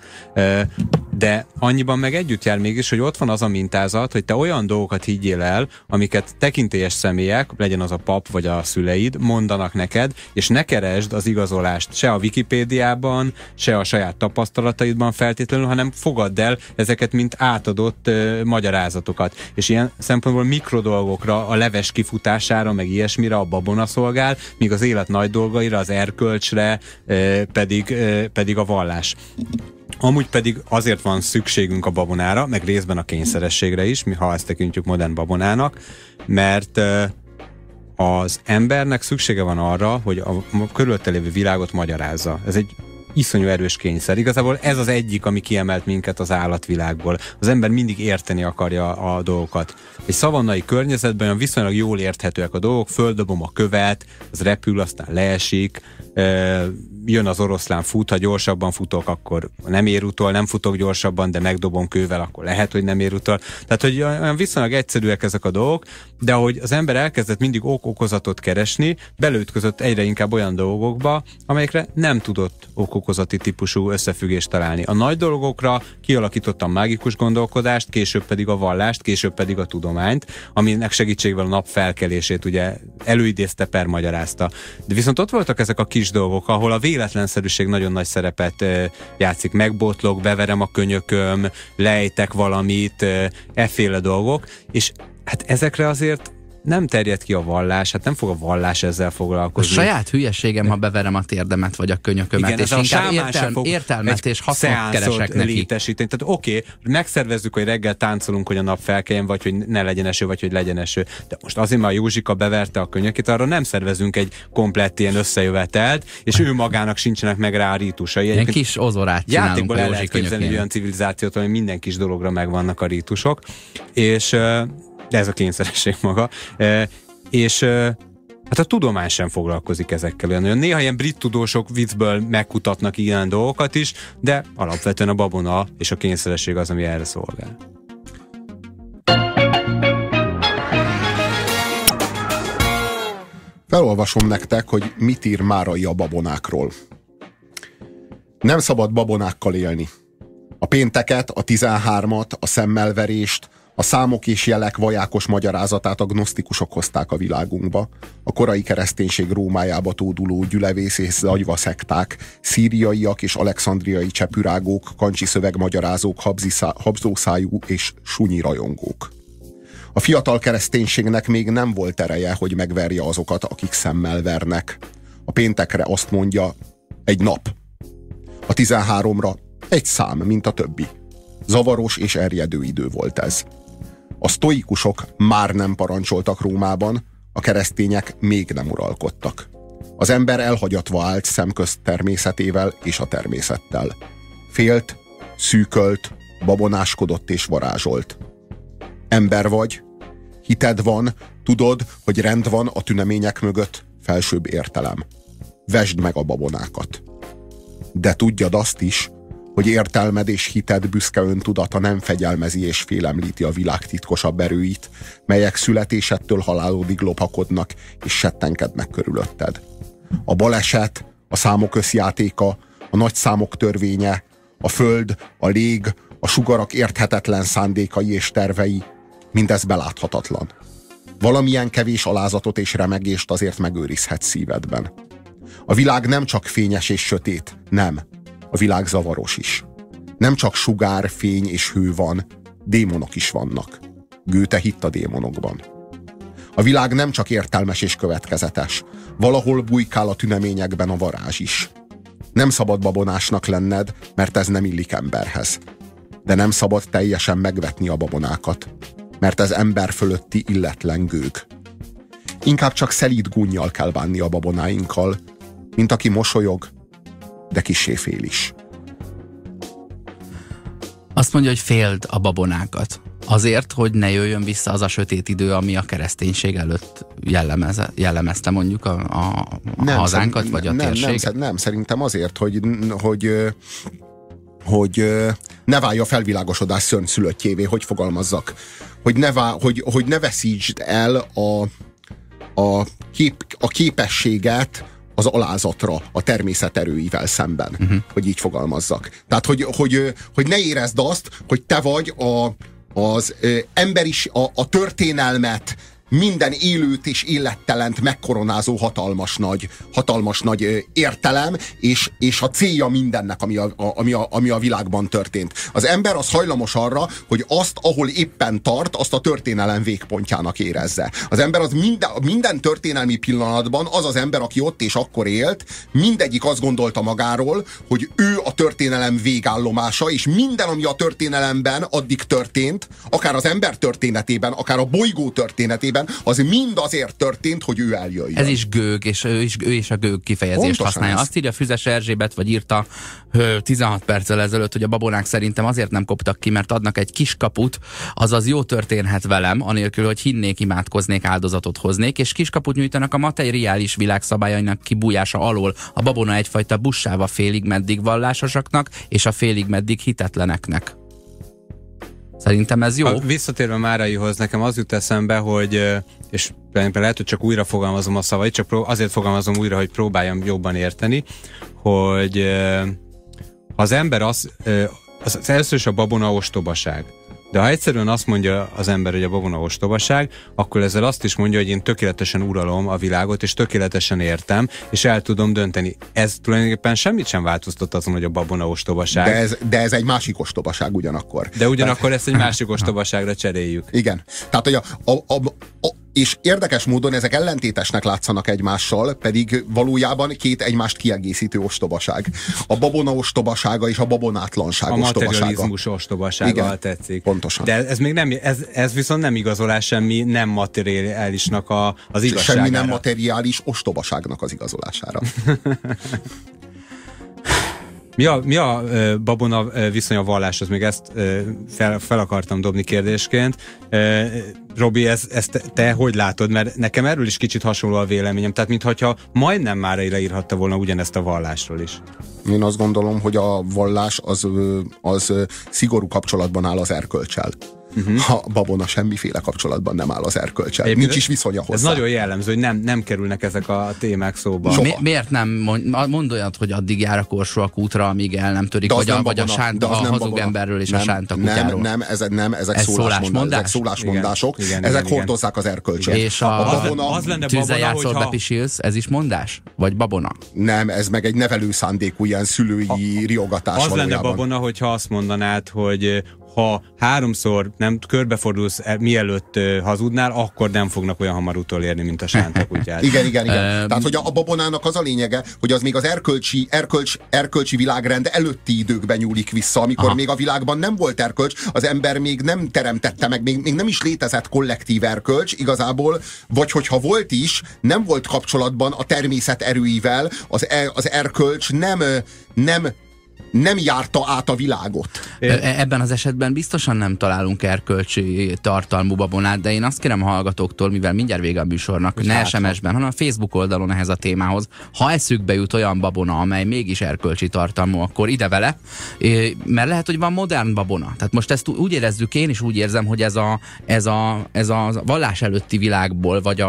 de annyiban meg együtt jár mégis, hogy ott van az a mintázat, hogy te olyan dolgokat higgyél el, amiket tekintélyes személyek, legyen az a pap vagy a szüleid, mondanak neked, és ne keresd az igazolást se a Wikipédiában, se a saját tapasztalataidban feltétlenül, hanem fogadd el ezeket, mint átadott magyarázatokat. És ilyen szempontból mikrodolgokra, a leves kifutására, meg ilyesmire a babona szolgál, míg az élet nagy dolgaira, az erkölcsre pedig a vallás. Amúgy pedig azért van szükségünk a babonára, meg részben a kényszerességre is, ha ezt tekintjük modern babonának, mert az embernek szüksége van arra, hogy a körülötte lévő világot magyarázza. Ez egy iszonyú erős kényszer. Igazából ez az egyik, ami kiemelt minket az állatvilágból. Az ember mindig érteni akarja a dolgokat. Egy szavannai környezetben olyan viszonylag jól érthetőek a dolgok, földobom a követ, az repül, aztán leesik, jön az oroszlán, fut, ha gyorsabban futok, akkor nem ér utol, nem futok gyorsabban, de megdobom kővel, akkor lehet, hogy nem ér utol. Tehát, hogy olyan viszonylag egyszerűek ezek a dolgok, de ahogy az ember elkezdett mindig okozatot keresni, belőtközött egyre inkább olyan dolgokba, amelyekre nem tudott okokozati típusú összefüggést találni. A nagy dolgokra kialakította a mágikus gondolkodást, később pedig a vallást, később pedig a tudományt, aminek segítségével a nap felkelését ugye előidézte, magyarázta. De viszont ott voltak ezek a kis dolgok, ahol a véletlenszerűség nagyon nagy szerepet játszik. Megbotlok, beverem a könyököm, lejtek valamit, efféle dolgok, és hát ezekre azért nem terjed ki a vallás, hát nem fog a vallás ezzel foglalkozni. A saját hülyeségem, ha beverem a térdemet vagy a könyökömet, igen, és inkább értelmet és hasznot keresek neki. Létesíteni. Tehát oké, megszervezzük, hogy reggel táncolunk, hogy a nap felkeljen, vagy hogy ne legyen eső, vagy hogy legyen eső. De most azért, mert a Józsika beverte a könyökét, arra nem szervezünk egy komplett ilyen összejövetelt, és ő magának sincsenek meg rá a rítusai. Ilyen kis ozorát csinálunk. Játékból el lehet képzelni egy olyan civilizációt, hogy minden kis dologra megvannak a rítusok, és de ez a kényszeresség maga. És hát a tudomány sem foglalkozik ezekkel olyan. Néha ilyen brit tudósok viccből megkutatnak ilyen dolgokat is, de alapvetően a babona és a kényszeresség az, ami erre szolgál. Felolvasom nektek, hogy mit ír Márai a babonákról. Nem szabad babonákkal élni. A pénteket, a 13-at, a szemmelverést, A számok és jelek vajákos magyarázatát a gnosztikusok hozták a világunkba. A korai kereszténység Rómájába tóduló gyülevész és zagyva szekták, szíriaiak és alexandriai csepürágók, kancsi szövegmagyarázók, habzószájú és sunyi rajongók. A fiatal kereszténységnek még nem volt ereje, hogy megverje azokat, akik szemmel vernek. A péntekre azt mondja, egy nap. A 13-ra egy szám, mint a többi. Zavaros és erjedő idő volt ez. A sztoikusok már nem parancsoltak Rómában, a keresztények még nem uralkodtak. Az ember elhagyatva állt szemközt természetével és a természettel. Félt, szűkölt, babonáskodott és varázsolt. Ember vagy, hited van, tudod, hogy rend van a tünemények mögött, felsőbb értelem. Vesd meg a babonákat. De tudjad azt is, hogy értelmed és hited büszke öntudata nem fegyelmezi és félemlíti a világ titkosabb erőit, melyek születésettől halálodig lopakodnak és settenkednek körülötted. A baleset, a számok összjátéka, a nagy számok törvénye, a föld, a lég, a sugarak érthetetlen szándékai és tervei, mindez beláthatatlan. Valamilyen kevés alázatot és remegést azért megőrizhetsz szívedben. A világ nem csak fényes és sötét, nem. A világ zavaros is. Nem csak sugár, fény és hő van, démonok is vannak. Goethe hitt a démonokban. A világ nem csak értelmes és következetes. Valahol bujkál a tüneményekben a varázs is. Nem szabad babonásnak lenned, mert ez nem illik emberhez. De nem szabad teljesen megvetni a babonákat, mert ez ember fölötti illetlen gőg. Inkább csak szelíd gúnnyal kell bánni a babonáinkkal, mint aki mosolyog, de kissé fél is. Azt mondja, hogy féld a babonákat. Azért, hogy ne jöjjön vissza az a sötét idő, ami a kereszténység előtt jellemezte mondjuk a hazánkat, vagy a térséget? Nem, szerintem azért, hogy ne válja felvilágosodás szörnyszülöttjévé, hogy fogalmazzak. Hogy ne veszítsd el a képességet az alázatra, a természet erőivel szemben, hogy így fogalmazzak. Tehát, hogy ne érezd azt, hogy te vagy az ember is a történelmet, minden élőt és élettelent megkoronázó hatalmas nagy értelem, és a célja mindennek, ami a világban történt. Az ember az hajlamos arra, hogy azt, ahol éppen tart, azt a történelem végpontjának érezze. Az ember az minden történelmi pillanatban az ember, aki ott és akkor élt, mindegyik azt gondolta magáról, hogy ő a történelem végállomása, és minden, ami a történelemben addig történt, akár az ember történetében, akár a bolygó történetében, az mind azért történt, hogy ő eljöjjön. Ez is gőg, és ő is a gőg kifejezést pontosan használja. Azt írja Füzes Erzsébet, vagy írta 16 perccel ezelőtt, hogy a babonák szerintem azért nem koptak ki, mert adnak egy kiskaput, azaz jó történhet velem, anélkül, hogy hinnék, imádkoznék, áldozatot hoznék, és kiskaput nyújtanak a materiális világ szabályainak kibújása alól. A babona egyfajta bussáva félig meddig vallásosaknak, és a félig meddig hitetleneknek. Szerintem ez jó. Visszatérve Máraihoz, nekem az jut eszembe, hogy, és lehet, hogy csak újra fogalmazom a szavait, csak azért fogalmazom újra, hogy próbáljam jobban érteni, hogy ha az ember az először is a babona ostobaság. De ha egyszerűen azt mondja az ember, hogy a babona ostobaság, akkor ezzel azt is mondja, hogy én tökéletesen uralom a világot, és tökéletesen értem, és el tudom dönteni. Ez tulajdonképpen semmit sem változtat azon, hogy a babona ostobaság. De ez egy másik ostobaság ugyanakkor. De ugyanakkor ezt egy másik ostobaságra cseréljük. Igen. Tehát, hogy és érdekes módon ezek ellentétesnek látszanak egymással, pedig valójában két egymást kiegészítő ostobaság. A babona ostobasága és a babonátlanság ostobasága. A materializmus ostobasága, ha tetszik. Pontosan. De ez még nem, ez viszont nem igazolás semmi nem materiálisnak az igazságára. Semmi nem materiális ostobaságnak az igazolására. Mi a babona viszony a valláshoz? Még ezt fel akartam dobni kérdésként. Robi, ezt te hogy látod? Mert nekem erről is kicsit hasonló a véleményem. Tehát mintha majdnem Márai leírhatta volna ugyanezt a vallásról is. Én azt gondolom, hogy a vallás az szigorú kapcsolatban áll az erkölccsel. A babona semmiféle kapcsolatban nem áll az erkölcsel. Nincs is viszonya hozzá. Ez nagyon jellemző, hogy nem kerülnek ezek a témák szóba. Miért nem mondd olyat, hogy addig jár a Korsóak útra, amíg el nem törik, vagy a sánta, a hazug emberről és a sánta kutyáról? Ezek szólásmondások, ezek hordozzák az erkölcsöt. És a tűzzel játszol, bepisilsz, ez is mondás? Vagy babona? Nem, ez meg egy nevelő szándékú ilyen szülői riogatás az valójában. Lenne babona, hogyha azt mondanád, hogy ha 3-szor nem körbefordulsz mielőtt hazudnál, akkor nem fognak olyan hamar utolérni, mint a sántakutyát. Igen. Tehát, hogy a babonának az a lényege, hogy az még az erkölcsi világrend előtti időkben nyúlik vissza, amikor még a világban nem volt erkölcs, az ember még nem teremtette meg, még nem is létezett kollektív erkölcs igazából, vagy hogyha volt is, nem volt kapcsolatban a természet erőivel, az erkölcs nem járta át a világot. Ebben az esetben biztosan nem találunk erkölcsi tartalmú babonát, de én azt kérem a hallgatóktól, mivel mindjárt vége a műsornak, ne SMS-ben, hanem a Facebook oldalon ehhez a témához, ha eszükbe jut olyan babona, amely mégis erkölcsi tartalmú, akkor ide vele, mert lehet, hogy van modern babona. Tehát most ezt úgy érezzük, én is úgy érzem, hogy ez a vallás előtti világból, vagy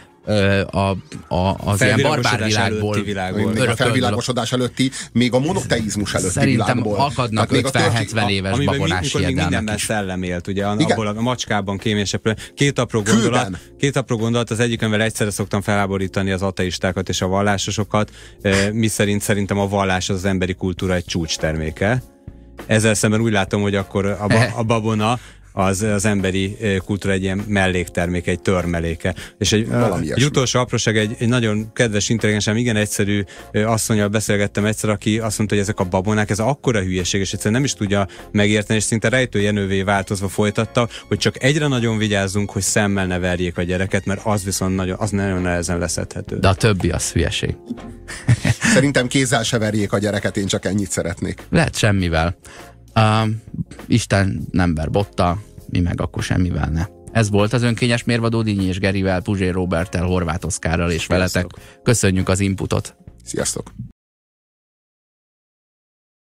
az ilyen barbár világból, még a felvilágosodás előtti, még a monoteizmus előtti szerintem világból. Akadnak 50-70 éves babonás hiedelmek mindenben szellem élt, ugye, abból a macskában, kéménysebből. Két apró gondolat, az egyikönvel egyszerre szoktam felháborítani az ateistákat és a vallásosokat, miszerint szerintem a vallás az emberi kultúra egy csúcs terméke. Ezzel szemben úgy látom, hogy akkor a babona az emberi kultúra egy ilyen mellékterméke, egy törmeléke. És egy utolsó apróság, egy nagyon kedves, intelligens, igen egyszerű asszonnyal beszélgettem egyszer, aki azt mondta, hogy ezek a babonák, ez akkora hülyeség, és egyszerűen nem is tudja megérteni, és szinte rejtőjenővé változva folytatta, hogy csak egyre nagyon vigyázzunk, hogy szemmel ne verjék a gyereket, mert az viszont nagyon nehezen leszedhető. De a többi az hülyeség. Szerintem kézzel se verjék a gyereket, én csak ennyit szeretnék. Lehet semmivel. Isten nem ver botta, mi meg akkor semmivel ne. Ez volt az önkényes mérvadó Dínyi és Gerivel, Puzsér Roberttel, Horváth Oszkárral és veletek. Köszönjük az inputot. Sziasztok!